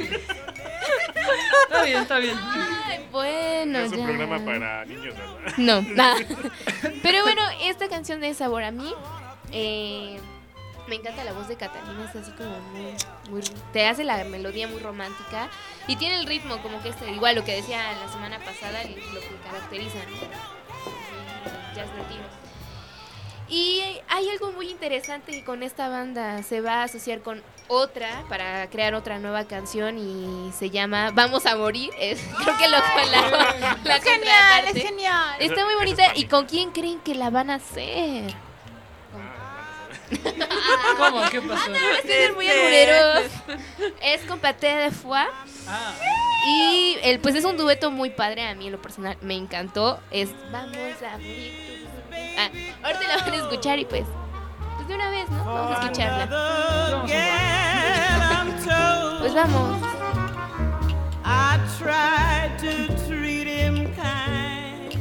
Está bien, está bien. Ay, bueno, Es un ya. programa para niños, ¿verdad? No, nada. Pero bueno, esta canción de Sabor a mí, eh, me encanta la voz de Catalina, es así como muy, muy, te hace la melodía muy romántica y tiene el ritmo como que este, igual lo que decía la semana pasada, lo que caracteriza, ¿no? El jazz latino. Y hay algo muy interesante que con esta banda se va a asociar con otra para crear otra nueva canción y se llama Vamos a Morir. Es, creo que lo la, la Es genial, contraparte. es genial. Está muy bonita. ¿Y con quién creen que la van a hacer? ¿Cómo? ¿Qué pasó? No, es que son muy albureros. Es con Paté de Foix. Ah, Y el, pues es un dueto muy padre. A mí en lo personal me encantó. Es Vamos a Morir. Ah, ahorita la van a escuchar y pues Pues de una vez, ¿no? Vamos a escucharla. Pues vamos. I tried to treat him kind.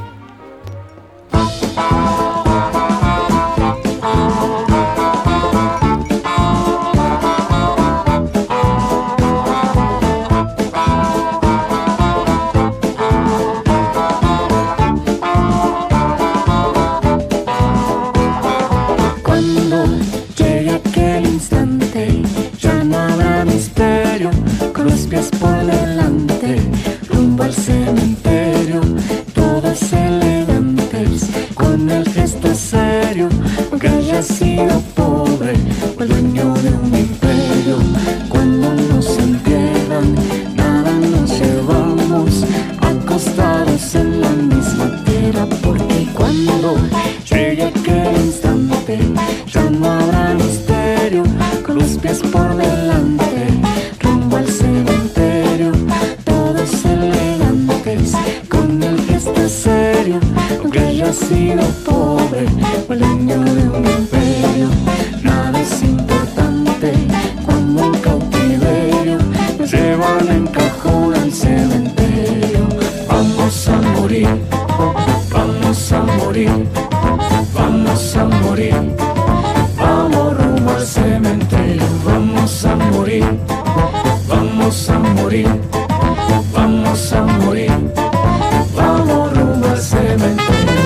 Cuando llegue aquel instante, ya no habrá misterio, con los pies por delante, rumbo al cementerio, todos elegantes, con el gesto serio, aunque haya sido pobre o el dueño de un imperio. Cuando nos entierran, nada nos llevamos, acostados en la misma tierra, porque cuando llegue aquel instante, ya no habrá misterio, con los pies por delante, rumbo al cementerio, todos elegantes, con el gesto serio, aunque haya sido pobre o el dueño de un imperio. Nada es importante cuando en cautiverio nos llevan en cajón al cementerio. Vamos a morir, vamos a morir, vamos a morir, vamos rumbo al cementerio. Vamos a morir, vamos a morir, vamos a morir, vamos rumbo al cementerio.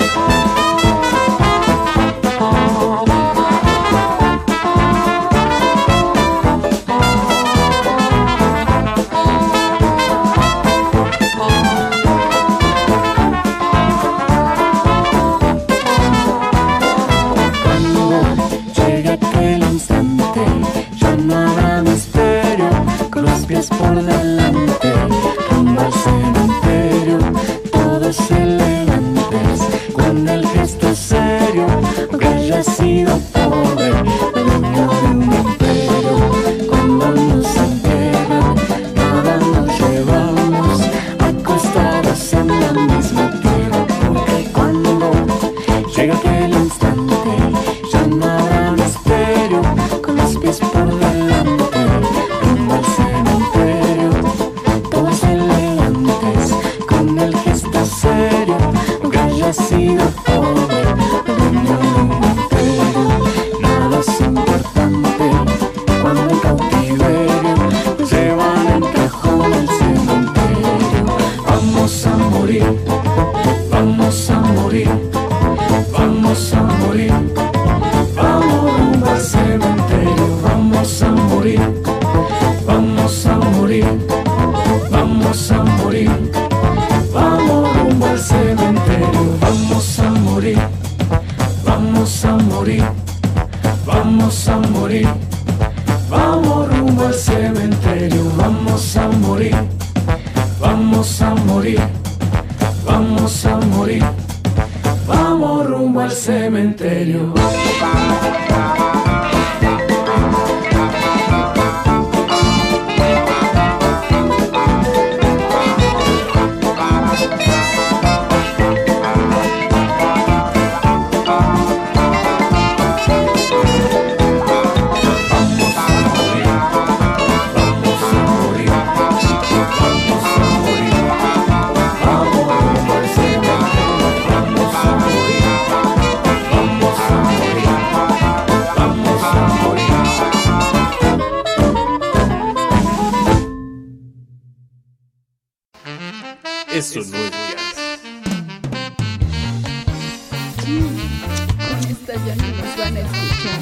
Llega aquel instante, ya no habrá misterio, con los pies por delante, rumbo al cementerio, todos elegantes, con el gesto serio, aunque haya sido pobre, el dueño de un imperio. Cuando nos entierran, nada nos llevamos, acostados en la misma tierra, porque cuando llega aquel instante, ya no habrá misterio, con los pies por delante, rumbo al cementerio, todos elegantes, con el gesto serio, aunque haya sido pobre, el dueño de un imperio. Nada es importante cuando en cautiverio nos llevan en cajón al cementerio. Vamos a morir, vamos a morir, vamos a morir, vamos rumbo al cementerio. Vamos a morir, vamos a morir, vamos a morir, vamos rumbo al cementerio. Vamos a morir, vamos a morir, vamos a morir, vamos rumbo al cementerio. Vamos a morir, vamos a morir, vamos a morir, vamos cementerio. Eso no es jazz. Con esta ya no nos van a escuchar.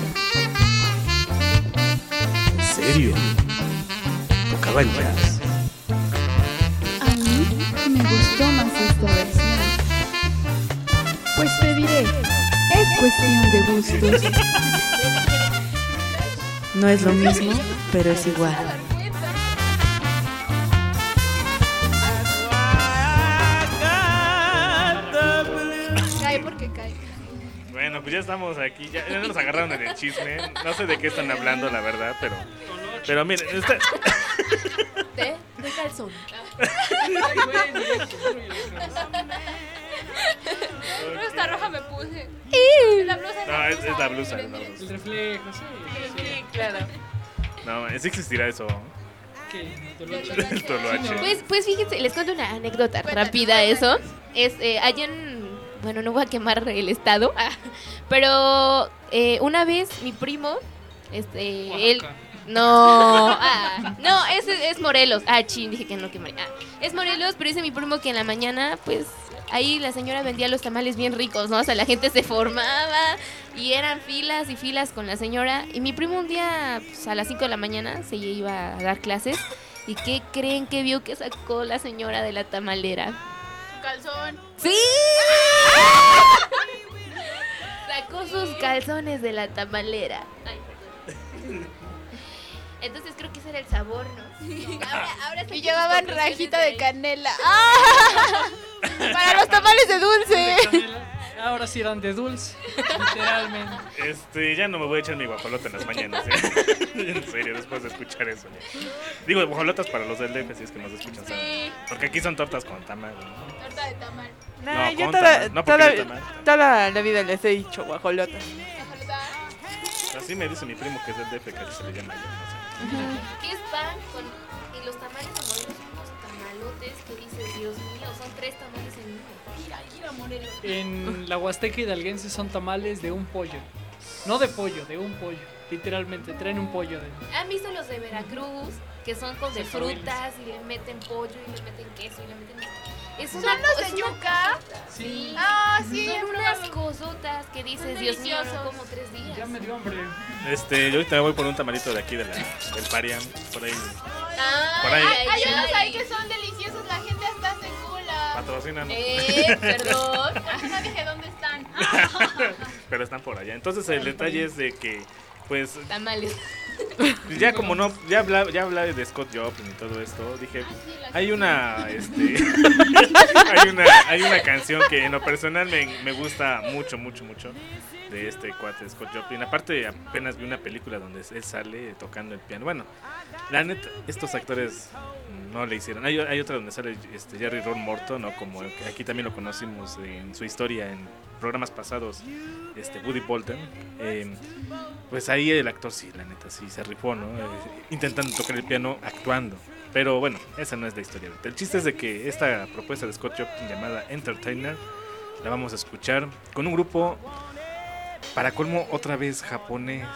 ¿En serio? ¿Tocaban jazz? A mí me gustó más esta versión. Pues te diré, es cuestión de gustos. No es lo mismo, pero es igual. Cae porque cae. Bueno, pues ya estamos aquí, ya, ya nos agarraron en el chisme. No sé de qué están hablando, la verdad, pero... Pero miren, esta... De, de calzón. Esta roja me puse. La blusa No, es, es la blusa, es la blusa. El reflejo, sí. Sí, claro. No, sí existirá eso. ¿Qué? El toloache. Pues, pues fíjense, les cuento una anécdota rápida eso. Es, eh, allá en... Bueno, no voy a quemar el estado, pero eh, una vez mi primo, este, él... No, ah, no, es, es Morelos. Ah, chin, dije que no quemaría. Ah, es Morelos, pero dice mi primo que en la mañana, pues, ahí la señora vendía los tamales bien ricos, ¿no? O sea, la gente se formaba y eran filas y filas con la señora. Y mi primo un día, pues, a las cinco de la mañana, se iba a dar clases. ¿Y qué creen que vio que sacó la señora de la tamalera? Calzón. ¡Sí! Sacó sus calzones de la tamalera. Ay. Entonces creo que ese era el sabor, ¿no? Ahora, ahora y llevaban rajita de canela. ¡Ah! Para los tamales de dulce. Ahora sí eran de dulce, literalmente. Este, ya no me voy a echar mi guajolota en las mañanas, ¿eh? En serio, después de escuchar eso. ¿eh? Digo, guajolotas para los del D F, si es que nos escuchan. ¿sabes? Sí. Porque aquí son tortas con tamal, ¿no? Torta de tamal. Nah, No, yo con toda, tamal, no porque toda, de tamal. toda la vida les he dicho guajolota. Así me dice mi primo que es del D F, que así se le llama. Yo, no sé. ¿Qué es pan con y los tamales de Morelos son unos tamalotes que dices, Dios mío, son tres tamales en uno? Mira, mira Morelos. En la Huasteca hidalguense son tamales de un pollo. No de pollo, de un pollo. Literalmente, traen un pollo de... ¿Han visto los de Veracruz? Que son con de Son frutas y le meten pollo y le meten queso y le meten... Es ¿Son una, los de es una yuca? Sí. Ah, sí, Son he unas probado. cosotas que dices, Son Dios mío, no deliciosos. como tres días. Ya me dio hambre. Este, yo ahorita voy por un tamalito de aquí, de la, del Pariam, por ahí. Ah, Por ahí. Hay, hay unos ahí que son deliciosos, la gente hasta se cula. Patrocinan. Eh, perdón. No dije dónde están. Pero están por allá. Entonces el detalle es de que, pues, Tamales. ya como no, ya habla, ya hablé de Scott Joplin y todo esto, dije, hay una, este, hay una, hay una canción que en lo personal me, me gusta mucho, mucho, mucho de este cuate Scott Joplin. Aparte, apenas vi una película donde él sale tocando el piano. Bueno, la neta, estos actores no le hicieron. Hay, hay otra donde sale este Jerry Ron Morton, ¿no? Como aquí también lo conocimos en su historia en programas pasados, este Woody Bolton. Eh, pues ahí el actor sí, la neta, sí se rifó, ¿no? Eh, intentando tocar el piano, actuando. Pero bueno, esa no es la historia. El chiste es de que esta propuesta de Scott Joplin llamada Entertainer la vamos a escuchar con un grupo, para colmo, otra vez japonés.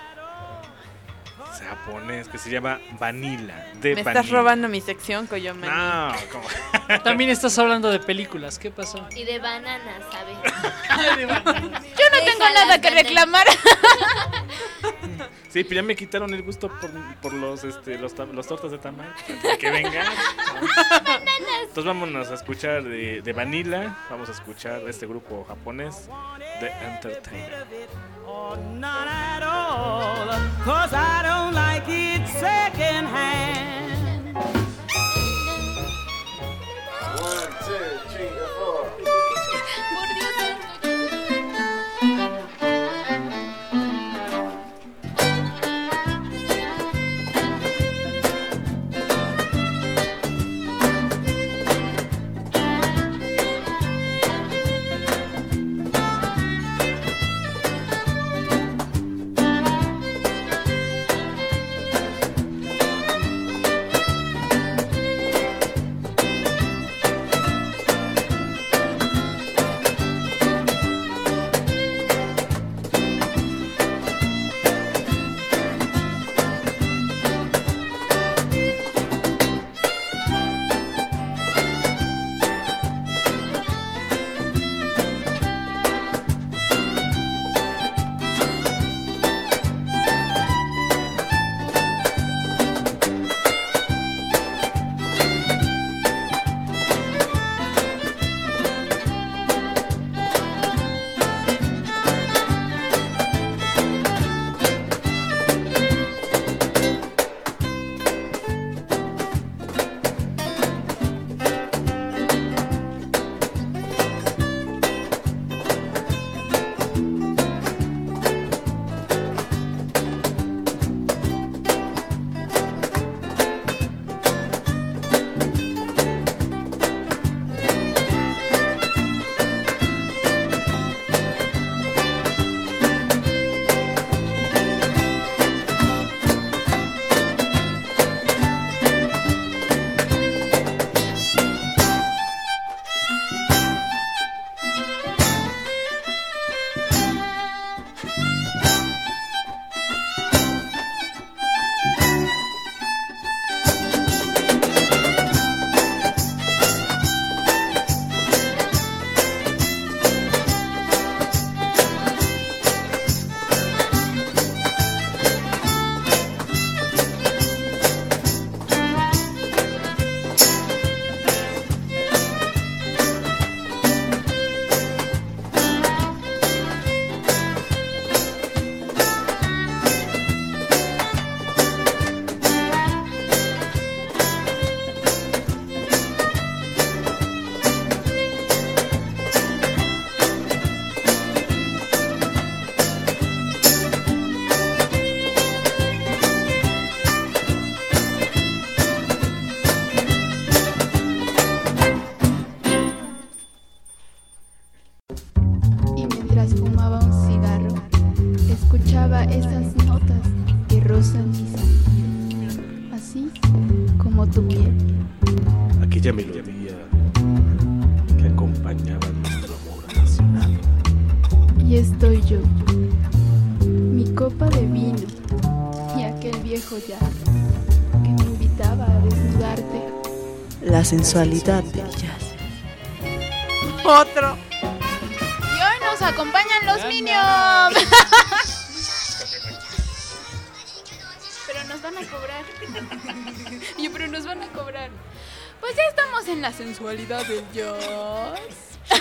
Japonés, que se llama Vanilla. De Me Vanilla. estás robando mi sección, Coyoman. No, ¿cómo? También estás hablando de películas, ¿qué pasó? Y de bananas, ¿sabes? Yo no tengo nada que reclamar. Sí, pero ya me quitaron el gusto por, por los, este, los, tam- los tortas de tamal. Para que vengan. Entonces vámonos a escuchar de, de Vanilla. Vamos a escuchar de este grupo japonés, The Entertainer. Or none at all, 'cause I don't like it second hand. Por Dios santo. como tu piel. Aquella melodía que acompañaba nuestro amor apasionado. Y estoy yo, mi copa de vino y aquel viejo jazz que me invitaba a desnudarte. La sensualidad del jazz. Otro. Y hoy nos acompañan los Minions. Pero nos van a cobrar. Y pero nos van a cobrar. Pues ya estamos en la sensualidad del jazz.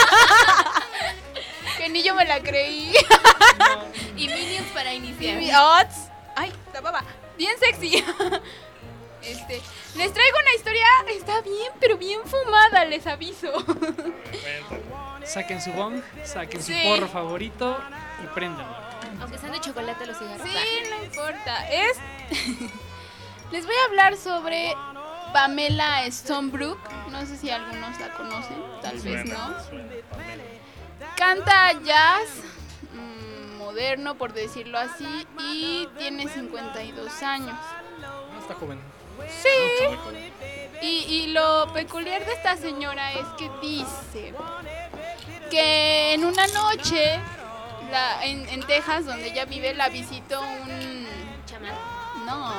Que ni yo me la creí. Y Minions para iniciar. Y- Ots. Ay, la baba. Bien sexy. Este, les traigo una historia, está bien, pero bien fumada, les aviso. Saquen su bong, saquen su Sí. porro favorito y préndanlo. Aunque sean de chocolate los cigarros. Sí, no importa. Es Les voy a hablar sobre Pamela Stonebrook. No sé si algunos la conocen, tal vez no. Canta jazz mmm, moderno, por decirlo así, y tiene cincuenta y dos años. No, está joven. Sí. Está muy joven. Y, y lo peculiar de esta señora es que dice que en una noche la, en, en Texas, donde ella vive, la visitó un chamán. No,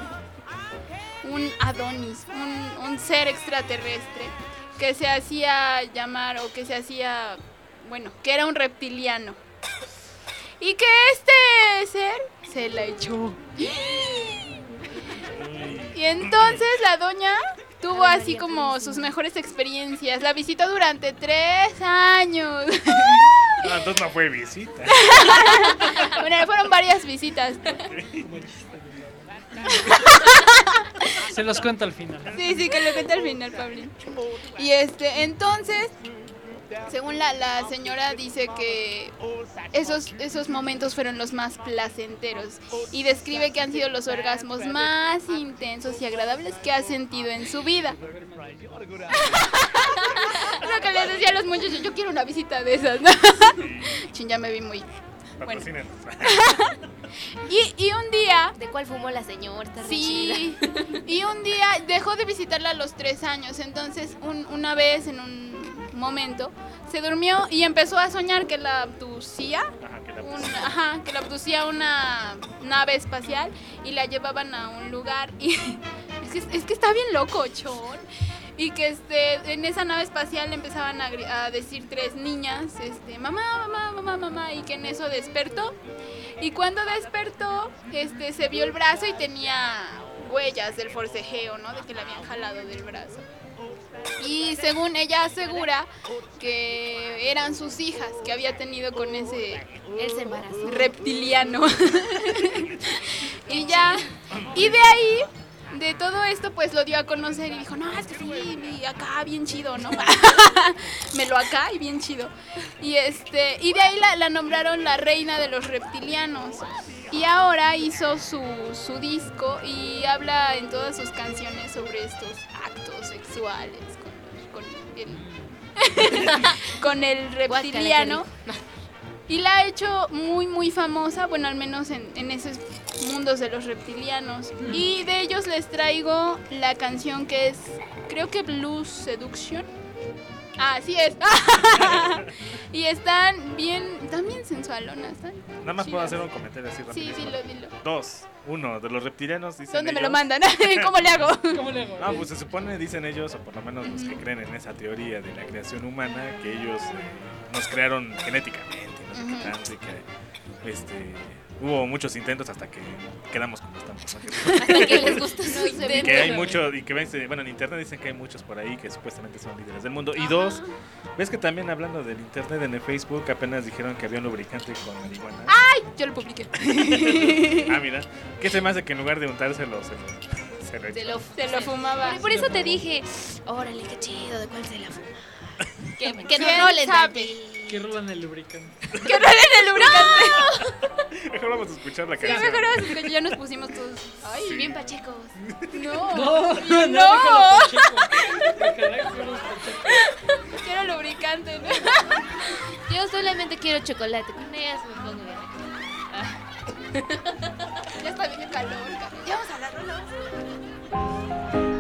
un Adonis, un, un ser extraterrestre que se hacía llamar o que se hacía, bueno, que era un reptiliano. Y que este ser se la echó. Y entonces la doña tuvo así como sus mejores experiencias. La visitó durante tres años. Ah, entonces no fue visita. Bueno, fueron varias visitas. Se los cuento al final. Sí, sí, que lo cuente al final, Pablín. Y este, entonces, según la, la señora dice que esos, esos momentos fueron los más placenteros y describe que han sido los orgasmos más intensos y agradables que ha sentido en su vida. Lo que les decía a los muchachos, yo quiero una visita de esas, ¿no? Chin, ya me vi muy... Bueno. Y, y un día... ¿De cuál fumó la señora? Está re Sí, chida. y un día dejó de visitarla a los tres años. Entonces, un- una vez, en un momento, se durmió y empezó a soñar que la abducía. Ajá, que la un- ajá, que la abducía una nave espacial y la llevaban a un lugar. Y es que, es que está bien loco, chon. Y que este, en esa nave espacial empezaban a, gri- a decir tres niñas, este, mamá, mamá, mamá, mamá, y que en eso despertó. Y cuando despertó, este, se vio el brazo y tenía huellas del forcejeo, ¿no? De que le habían jalado del brazo. Y según ella asegura que eran sus hijas que había tenido con ese Él se embarazó. reptiliano. Y ya, y de ahí, de todo esto, pues lo dio a conocer y dijo, no, es que sí, mi acá bien chido, ¿no? Me lo acá y bien chido. Y este, y de ahí la, la nombraron la reina de los reptilianos. Y ahora hizo su, su disco y habla en todas sus canciones sobre estos actos sexuales con, con el con el reptiliano. Y la ha hecho muy, muy famosa, bueno, al menos en, en esos mundos de los reptilianos. Y de ellos les traigo la canción que es, creo que Blues Seduction. Ah, así es. Y están bien, están bien sensualonas. Están Nada más puedo chidas. hacer un comentario así rápido. Sí, dilo, dilo. Dos. Uno, de los reptilianos dicen ¿Dónde me ellos- lo mandan? ¿Cómo le hago? ¿Cómo le hago? No, pues se supone, dicen ellos, o por lo menos los que creen en esa teoría de la creación humana, que ellos eh, nos crearon genéticamente, no sé qué tanto, y que este, hubo muchos intentos hasta que quedamos como estamos. ¿no? Hasta que les gusta su Y intento. que hay muchos, y que ves, eh, bueno, en internet dicen que hay muchos por ahí que supuestamente son líderes del mundo. Y dos, ves que también hablando del internet en el Facebook apenas dijeron que había un lubricante con marihuana. ¡Ay! Yo lo publiqué. Ah, mira, ¿qué se me hace que en lugar de untárselo se lo, se lo Se echó? lo, Se lo fumaba. Por, por eso te dije, órale, qué chido, ¿de cuál se la fuma? Que, que ¿Quién no rolen sabe? tantito. Que roban el lubricante. ¡Que no eres el lubricante! Mejor vamos a escuchar la Sí, canción. mejor vamos a escuchar, ya nos pusimos todos. Ay, Sí. bien pachecos. No, No, no, no, déjalo pacheco. Ojalá que fuéramos pachecos. quiero lubricante, ¿no? Yo solamente quiero chocolate, con ellas me pongo bien. Ya está bien el calor. Ya vamos a la rola.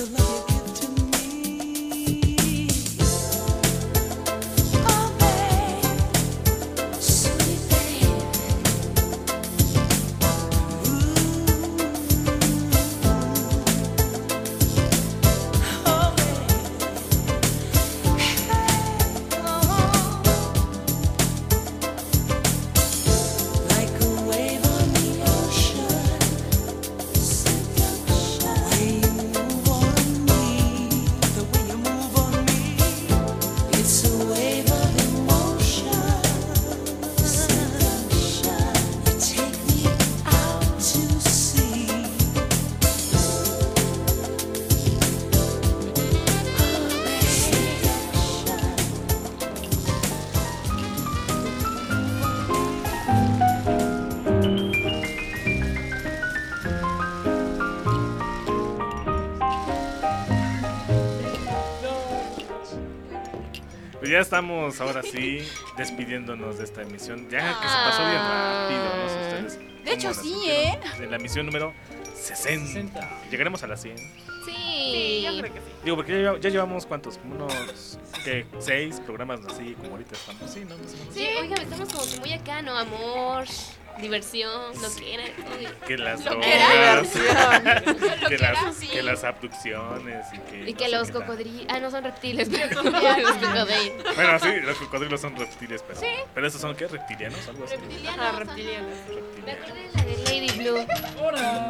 Pues ya estamos ahora sí despidiéndonos de esta emisión. Ya que se pasó bien rápido, no sé ustedes. De hecho, cómo la sí, sintieron. ¿eh? De la emisión número sesenta. Llegaremos a las cien. Sí. yo creo que sí. Digo, porque ya, ya llevamos cuántos, como unos ¿qué? seis programas así, como ahorita estamos. Sí, ¿no? Más o menos. Sí, oigan, estamos como que muy acá, ¿no? Amor, diversión, lo que era. Que las Lo drogas, que era. que, Lo que era, las, sí. que las abducciones y que, Y no que sé los qué tal. cocodrilos. Ah, no son reptiles, pero los cocodrilos. Bueno, sí, los cocodrilos son reptiles, pero. Sí. Pero estos son ¿qué? Reptilianos, algo así. Ah, reptilianos. Me acuerdo de la de Lady Blue. Ahora.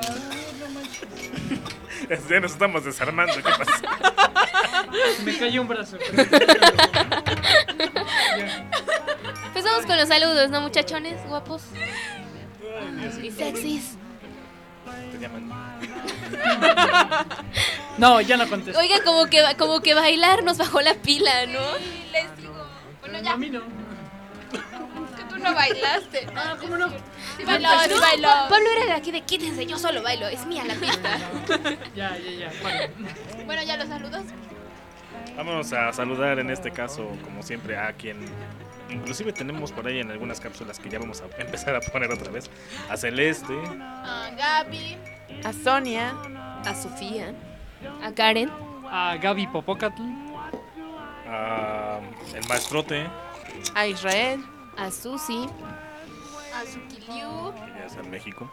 Ya nos estamos desarmando, ¿qué pasa? Me cayó un brazo. Pues vamos con los saludos, ¿no, muchachones guapos? Y sexys. Te llaman. No, ya no contesto. Oiga, como que, como que bailar nos bajó la pila, ¿no? Sí, les digo. Bueno, ya. A mí no. Que tú no bailaste. Ah, ¿cómo no? Sí bailó, Pablo, sí bailó. Pablo era de aquí de quítense, yo solo bailo, es mía la pista. Ya, ya, ya. Bueno. Bueno, ya los saludos. Vamos a saludar en este caso, como siempre, a quien inclusive tenemos por ahí en algunas cápsulas que ya vamos a empezar a poner otra vez. A Celeste, A Gaby. A Sonia. A Sofía. A Karen. A Gaby Popocatl. a el maestrote, A Israel. A Susi. A Sukiliu. que ya está en México,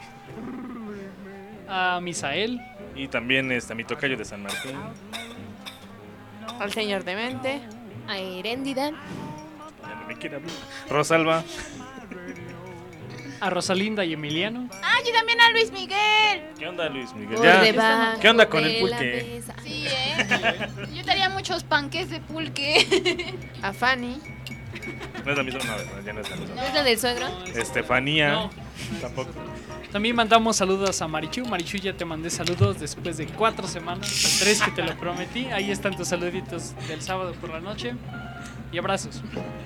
A Misael. y también está mi tocayo de San Martín. Al señor Demente. A Heréndida. Ya no me quiere hablar. Rosalba, A Rosalinda y Emiliano. Ah, yo también a Luis Miguel. ¿qué onda Luis Miguel? Por Ya, debajo ¿qué onda con de el la pulque? mesa. Sí, ¿eh? Yo te haría muchos panques de pulque. A Fanny. No es la misma, no, ya no es la misma. ¿No es la del suegro? Estefanía, No. tampoco. También mandamos saludos a Marichu. Marichu, ya te mandé saludos después de cuatro semanas. Tres que te lo prometí. Ahí están tus saluditos del sábado por la noche. Y abrazos.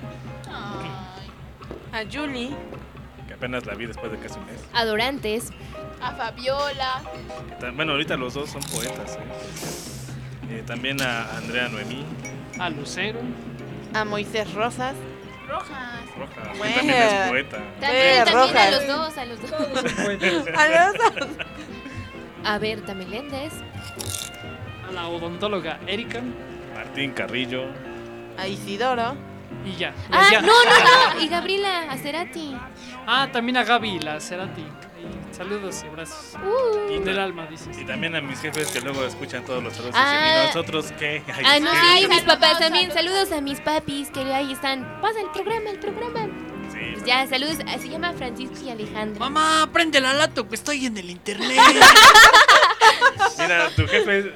A Julie. Que apenas la vi después de casi un mes. Adorantes. A Fabiola. Que ta- Bueno, ahorita los dos son poetas. ¿eh? Eh, también a Andrea Noemí, A Lucero. A Moisés Rosas. Rojas. Roja, que Bueno. también es poeta. También, Eh, también a Rojas. los dos, a los dos. A los dos. A Berta Meléndez. A la odontóloga Erika. Martín Carrillo, A Isidoro. Y ya. Ah, ya. no, no, no. Y Gabriela, a Cerati. Ah, también a Gaby, la Cerati. Y saludos y abrazos. Uh. Y del alma, dices. y también a mis jefes que luego escuchan todos los saludos. Ah. ¿Y nosotros qué? Ay, Ah, no, ¿qué? sí, mis papás también. Saludos a mis papis que ahí están. Pasa el programa, el programa. Sí, Pues ya, saludos. ah, Se llama Francisco y Alejandro. Mamá, prende la lato que estoy en el internet. Mira, tu jefe.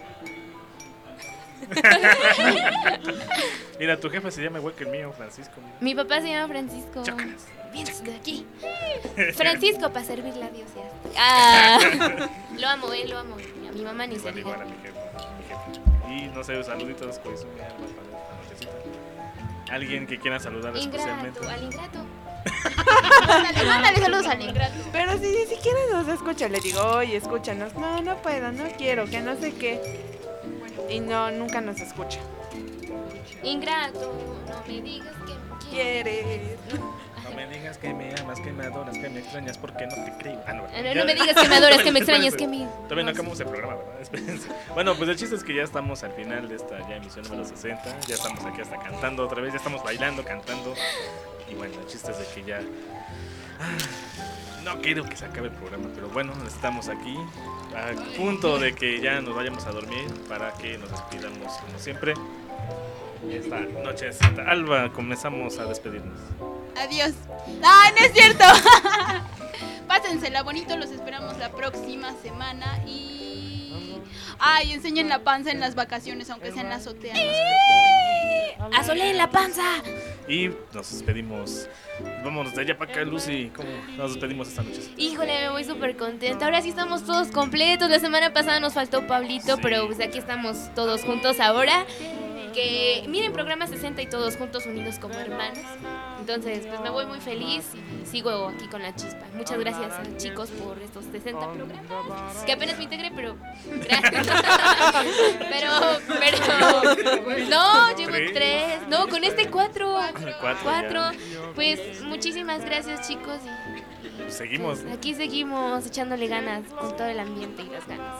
Mira, tu jefe se llama igual que el mío, Francisco. Mi papá se llama Francisco. Chócalas. Vienes de aquí. Francisco para servirle a Dios. Ya. Ah, lo amo, eh, lo amo. A mi mamá ni se Igual, diga. igual a mi jefe, mi jefe. Y no sé, saluditos, pues, mi alma para esta nochecita. Alguien que quiera saludar especialmente. Ingrato, al ingrato. Mándale, mándale saludos al ingrato. Pero si ni siquiera nos escucha, le digo, oye, escúchanos. No, no puedo, no quiero, que no sé qué. Y no, nunca nos escucha. Ingrato, no me digas que me ¿Quieres? No me digas que me amas, que me adoras, que me extrañas, porque no te creo. Ah, no, Ah, no, no me digas que me adoras, que me extrañas, que me... Todavía no acabamos el programa, ¿verdad? Espérense. Bueno, pues el chiste es que ya estamos al final de esta ya emisión número sesenta. Ya estamos aquí hasta cantando otra vez, ya estamos bailando, cantando. Y bueno, el chiste es de que ya... Ah, no quiero que se acabe el programa, pero bueno, estamos aquí a punto de que ya nos vayamos a dormir para que nos despidamos como siempre. Esta nochecita. Alba, comenzamos a despedirnos. Adiós. ¡Ay, no es cierto! Pásensela bonito, los esperamos la próxima semana y... Ay, enseñen la panza en las vacaciones, aunque sea en la azotea. No se preocupen. ¡Azoleen la panza! Y nos despedimos. Vámonos de allá para acá, Lucy. ¿Cómo nos despedimos esta noche? Híjole, me voy súper contenta. Ahora sí estamos todos completos. La semana pasada nos faltó Pablito, sí. Pero pues aquí estamos todos juntos ahora. Que miren, programa sesenta y todos juntos unidos como hermanos. Entonces, pues me voy muy feliz y sigo aquí con la chispa. Muchas gracias, chicos, por estos sesenta programas. Que apenas me integré, pero gracias. pero, pero, no, llevo tres. No, con este cuatro. Cuatro. Cuatro. Pues muchísimas gracias, chicos. Y seguimos. Pues, aquí seguimos echándole ganas con todo el ambiente y las ganas.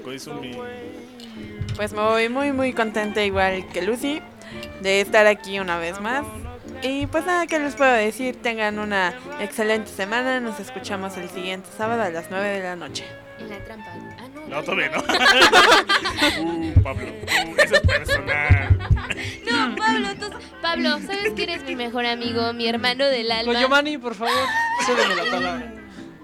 Pues me voy muy muy contenta, igual que Lucy, de estar aquí una vez más. Y pues nada, ¿qué les puedo decir? Tengan una excelente semana. Nos escuchamos el siguiente sábado a las nueve de la noche. En la trampa. Ah, no. No, todavía no. uh, Pablo, uh, eso es personal. No, Pablo, tú... Pablo, ¿sabes que eres mi mejor amigo, mi hermano del alma? Pues Giovanni, por favor, cédeme la palabra.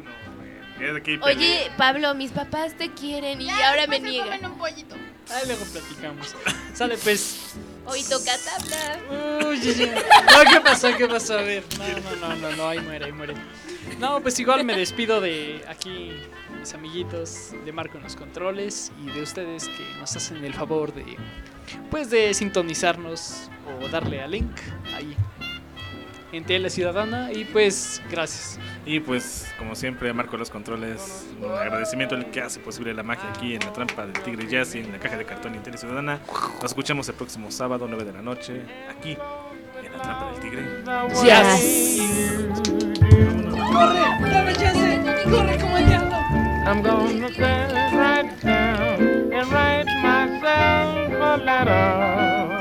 Oye, Pablo, mis papás te quieren y ya, ahora me niegan. Comen un pollito. Ahí luego platicamos. Sale pues. Hoy toca tabla. Uy, ya, ya. No, ¿qué pasó? ¿Qué pasó? A ver. No, no, no, no, no, ahí muere, ahí muere. No, pues igual me despido de aquí mis amiguitos de Marco en los controles y de ustedes que nos hacen el favor de, pues, de sintonizarnos o darle al link ahí en Tele Ciudadana y pues gracias. Y pues como siempre Marco los controles, un agradecimiento al que hace posible la magia aquí en la trampa del Tigre Jazz y en la caja de cartón y en Tele Ciudadana. Nos escuchamos el próximo sábado nueve de la noche aquí en la trampa del Tigre Jazz. Corre, corre Jazz, corre como el diablo. I'm gonna sit right down and write myself a letter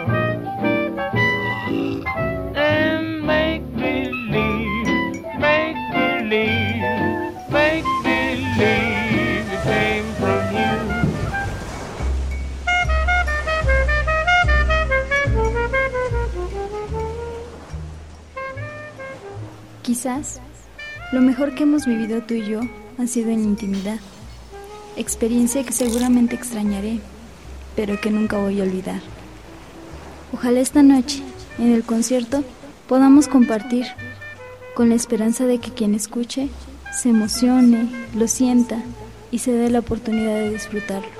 and make believe, make believe, make believe it came from you. Quizás lo mejor que hemos vivido tú y yo ha sido en intimidad, experiencia que seguramente extrañaré, pero que nunca voy a olvidar. Ojalá esta noche, en el concierto, podamos compartir, con la esperanza de que quien escuche se emocione, lo sienta y se dé la oportunidad de disfrutarlo.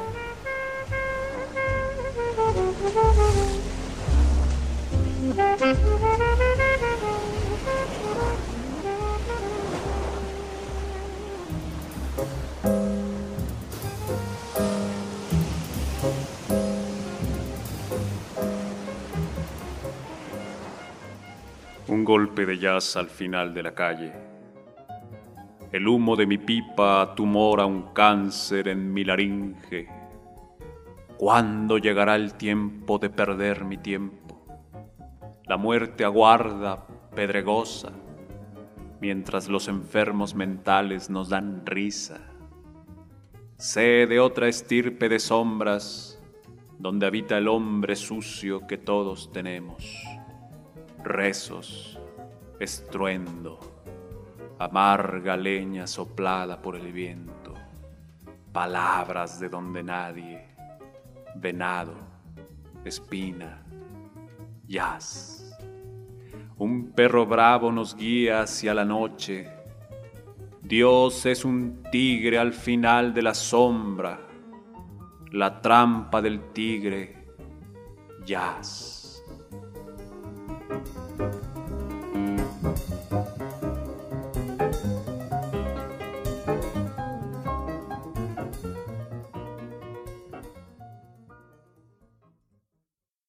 Un golpe de jazz al final de la calle. El humo de mi pipa tumora un cáncer en mi laringe. ¿Cuándo llegará el tiempo de perder mi tiempo? La muerte aguarda, pedregosa, mientras los enfermos mentales nos dan risa. Sé de otra estirpe de sombras, donde habita el hombre sucio que todos tenemos. Rezos, estruendo, amarga leña soplada por el viento, palabras de donde nadie, venado, espina, jazz. Un perro bravo nos guía hacia la noche. Dios es un tigre al final de la sombra, la trampa del tigre, jazz.